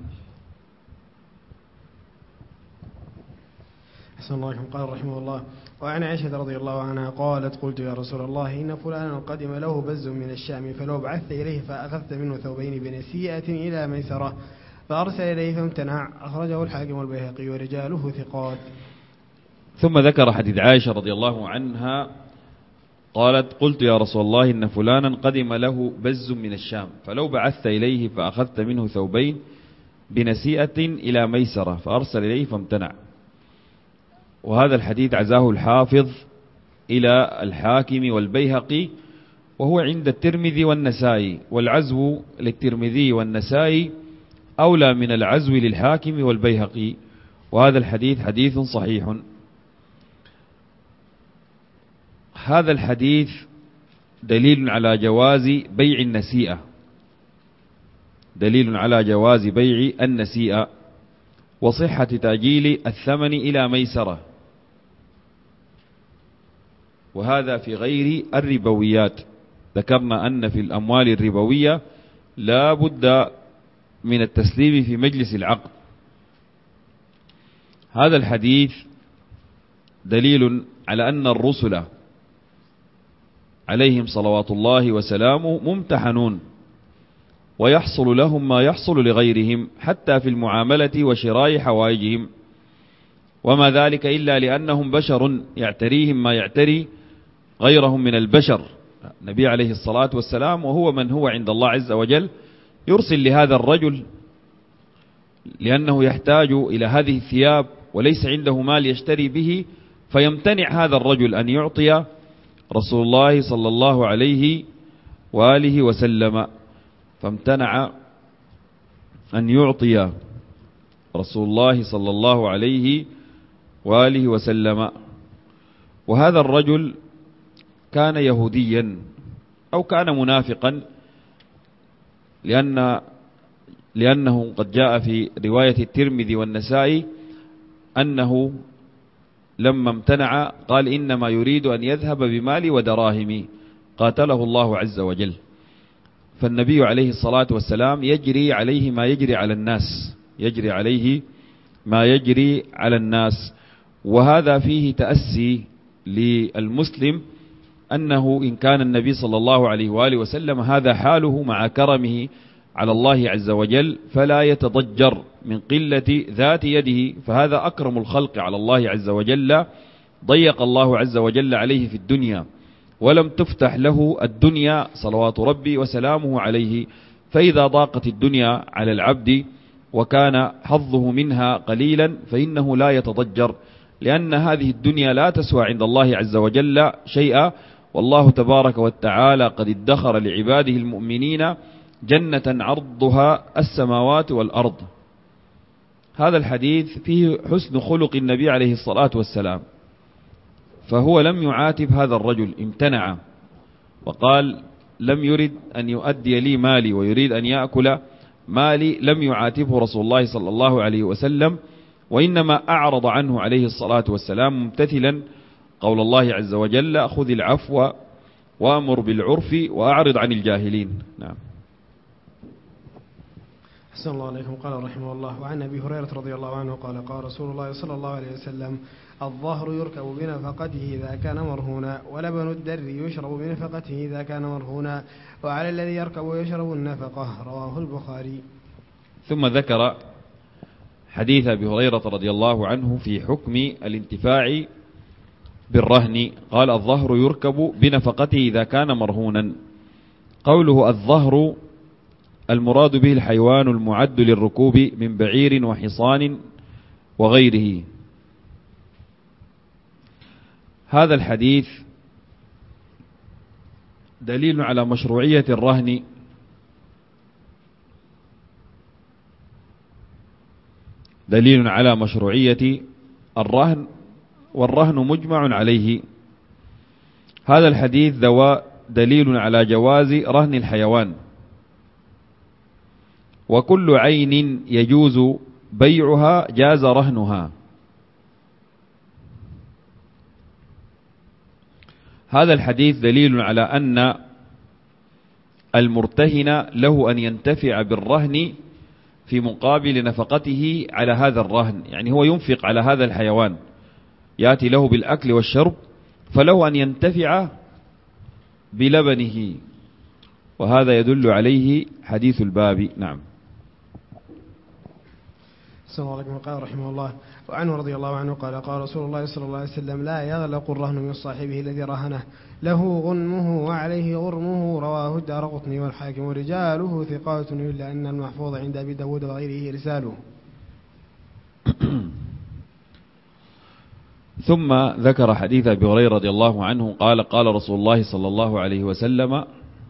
أحسن الله عليكم. قال رحمه الله: وعن عائشة رضي الله عنها قالت: قلت يا رسول الله إن فلانا قدم له بز من الشام، فلو بعثت إليه فأخذت منه ثوبين بنسيئة إلى ميسرة، فأرسل إليه فامتنع. أخرجه الحاكم والبيهقي ورجاله ثقات. ثم ذكر حديث عائشة رضي الله عنها قالت: قلت يا رسول الله إن فلانا قدم له بز من الشام، فلو بعثت إليه فأخذت منه ثوبين بنسيئة إلى ميسرة، فأرسل إليه فامتنع. وهذا الحديث عزاه الحافظ إلى الحاكم والبيهقي، وهو عند الترمذي والنسائي، والعزو للترمذي والنسائي أولى من العزو للحاكم والبيهقي، وهذا الحديث حديث صحيح. هذا الحديث دليل على جواز بيع النسيئة، دليل على جواز بيع النسيئة وصحة تأجيل الثمن إلى ميسرة، وهذا في غير الربويات. ذكرنا أن في الأموال الربوية لا بد من التسليم في مجلس العقد. هذا الحديث دليل على أن الرسل عليهم صلوات الله وسلامه ممتحنون، ويحصل لهم ما يحصل لغيرهم حتى في المعاملة وشراء حوائجهم، وما ذلك إلا لأنهم بشر يعتريهم ما يعتري غيرهم من البشر. النبي عليه الصلاة والسلام وهو من هو عند الله عز وجل يرسل لهذا الرجل لأنه يحتاج إلى هذه الثياب وليس عنده مال يشتري به، فيمتنع هذا الرجل أن يعطي رسول الله صلى الله عليه وآله وسلم، فامتنع أن يعطي رسول الله صلى الله عليه وآله وسلم. وهذا الرجل كان يهوديا أو كان منافقا، لأنه قد جاء في رواية الترمذي والنسائي أنه لما امتنع قال: إنما يريد أن يذهب بمالي ودراهمي، قاتله الله عز وجل. فالنبي عليه الصلاة والسلام يجري عليه ما يجري على الناس، يجري عليه ما يجري على الناس، وهذا فيه تأسي للمسلم أنه إن كان النبي صلى الله عليه وآله وسلم هذا حاله مع كرمه على الله عز وجل، فلا يتضجر من قلة ذات يده، فهذا أكرم الخلق على الله عز وجل، ضيق الله عز وجل عليه في الدنيا ولم تفتح له الدنيا صلوات ربي وسلامه عليه. فإذا ضاقت الدنيا على العبد وكان حظه منها قليلا فإنه لا يتضجر، لأن هذه الدنيا لا تسوى عند الله عز وجل شيئا، والله تبارك وتعالى قد ادخر لعباده المؤمنين جنة عرضها السماوات والأرض. هذا الحديث فيه حسن خلق النبي عليه الصلاة والسلام، فهو لم يعاتب هذا الرجل، امتنع وقال لم يرد أن يؤدي لي مالي ويريد أن يأكل مالي. لم يعاتبه رسول الله صلى الله عليه وسلم، وإنما أعرض عنه عليه الصلاة والسلام ممتثلا قول الله عز وجل خذ العفو وأمر بالعرف وأعرض عن الجاهلين. نعم. أحسن الله عليكم. قال رحمه الله: وعن أبي هريرة رضي الله عنه قال: قال رسول الله صلى الله عليه وسلم: الظهر يركب بنفقته إذا كان مرهونا، ولبن الدر يشرب بنفقته إذا كان مرهونا، وعلى الذي يركب ويشرب النفقة. رواه البخاري. ثم ذكر حديث أبي هريرة رضي الله عنه في حكم الانتفاع بالرهن. قال: الظهر يركب بنفقته إذا كان مرهونا. قوله الظهر المراد به الحيوان المعد للركوب من بعير وحصان وغيره. هذا الحديث دليل على مشروعية الرهن، دليل على مشروعية الرهن، والرهن مجمع عليه. هذا الحديث دليل على جواز رهن الحيوان، وكل عين يجوز بيعها جاز رهنها. هذا الحديث دليل على أن المرتهن له أن ينتفع بالرهن في مقابل نفقته على هذا الرهن، يعني هو ينفق على هذا الحيوان، يأتي له بالأكل والشرب، فله أن ينتفع بلبنه، وهذا يدل عليه حديث الباب. نعم. صلى الله عليه وسلم. قال رحمه الله: وعنه رضي الله عنه قال: قال رسول الله صلى الله عليه وسلم: لا يغلق الرهن من صاحبه الذي رهنه، له غنمه وعليه غرمه. رواه الدارقطني والحاكم ورجاله ثقات، إلا أن المحفوظ عند أبي داود وغيره إرساله. ثم ذكر حديث أبي هريرة رضي الله عنه قال: قال رسول الله صلى الله عليه وسلم: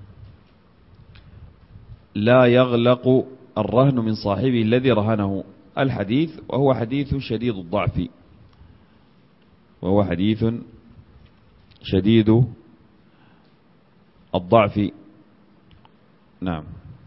لا يغلق الرهن من صاحبه الذي رهنه. الحديث وهو حديث شديد الضعف، وهو حديث شديد الضعف. نعم.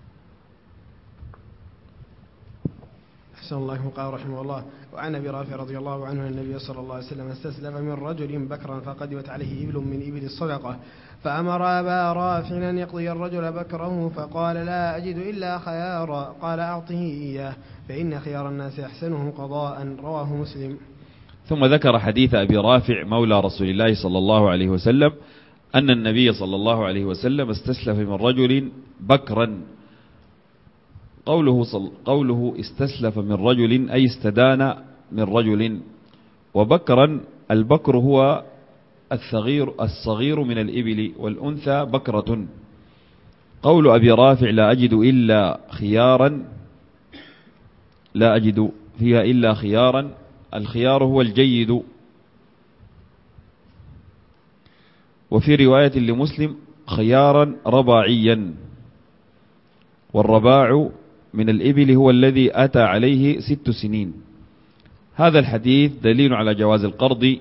أحسن الله. قال رحمه الله: وعن أبي رافع رضي الله عنه أن النبي صلى الله عليه وسلم استسلف من رجل بكرا فقدمت عليه إبل من إبل الصدقة، فأمر أبا رافع أن يقضي الرجل بكره، فقال: لا أجد إلا خيارا. قال: أعطه إياه، فإن خيار الناس أحسنهم قضاء. رواه مسلم. ثم ذكر حديث أبي رافع مولى رسول الله صلى الله عليه وسلم أن النبي صلى الله عليه وسلم استسلف من رجل بكرا. قوله استسلف من رجل أي استدان من رجل. وبكرا البكر هو الصغير من الإبل، والأنثى بكرة. قول أبي رافع: لا أجد إلا خيارا، لا أجد فيها إلا خيارا، الخيار هو الجيد. وفي رواية لمسلم: خيارا رباعيا، والرباع من الإبل هو الذي أتى عليه 6 سنين. هذا الحديث دليل على جواز القرض.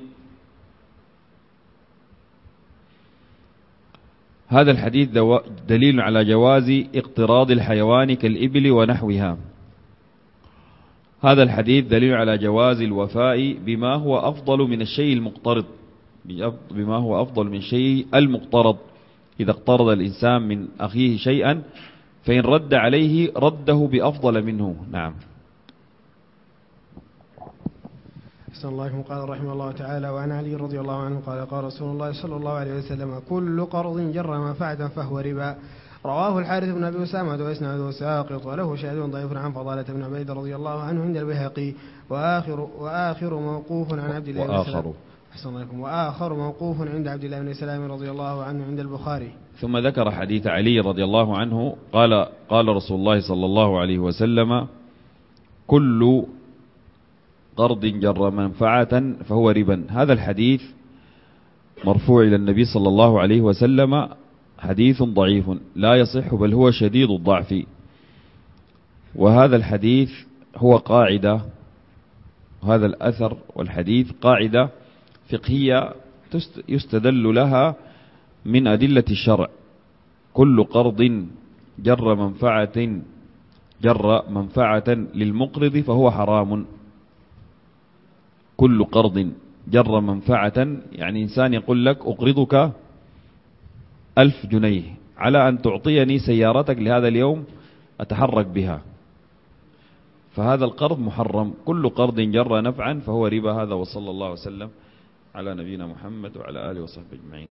هذا الحديث دليل على جواز اقتراض الحيوان كالإبل ونحوها. هذا الحديث دليل على جواز الوفاء بما هو أفضل من الشيء المقترض، بما هو أفضل من شيء المقترض. إذا اقترض الإنسان من أخيه شيئا فإن رد عليه رده بأفضل منه. نعم. أحسن الله عليكم. قال رحمه الله تعالى: وعن علي رضي الله عنه قال: قال رسول الله صلى الله عليه وسلم: كل قرض جر منفعة فهو ربا. رواه الحارث بن أبي أسامة وإسناده ساقط، وله شاهد ضعيف عن فضالة بن عبيد رضي الله عنه عند البيهقي، وآخر موقوف عن عبد الله بن سلام. أحسن الله عليكم. وآخر موقوف عند عبد الله بن سلام رضي الله عنه عند البخاري. ثم ذكر حديث علي رضي الله عنه قال رسول الله صلى الله عليه وسلم: كل قرض جر منفعة فهو ربا. هذا الحديث مرفوع إلى النبي صلى الله عليه وسلم، حديث ضعيف لا يصح، بل هو شديد الضعف. وهذا الحديث هو قاعدة، هذا الأثر والحديث قاعدة فقهية يستدل لها من أدلة الشرع. كل قرض جر منفعة للمقرض فهو حرام. كل قرض جر منفعة، يعني إنسان يقول لك: أقرضك 1000 جنيه على أن تعطيني سيارتك لهذا اليوم أتحرك بها، فهذا القرض محرم. كل قرض جر نفعا فهو ربا. هذا وصلى الله وسلم على نبينا محمد وعلى آله وصحبه أجمعين.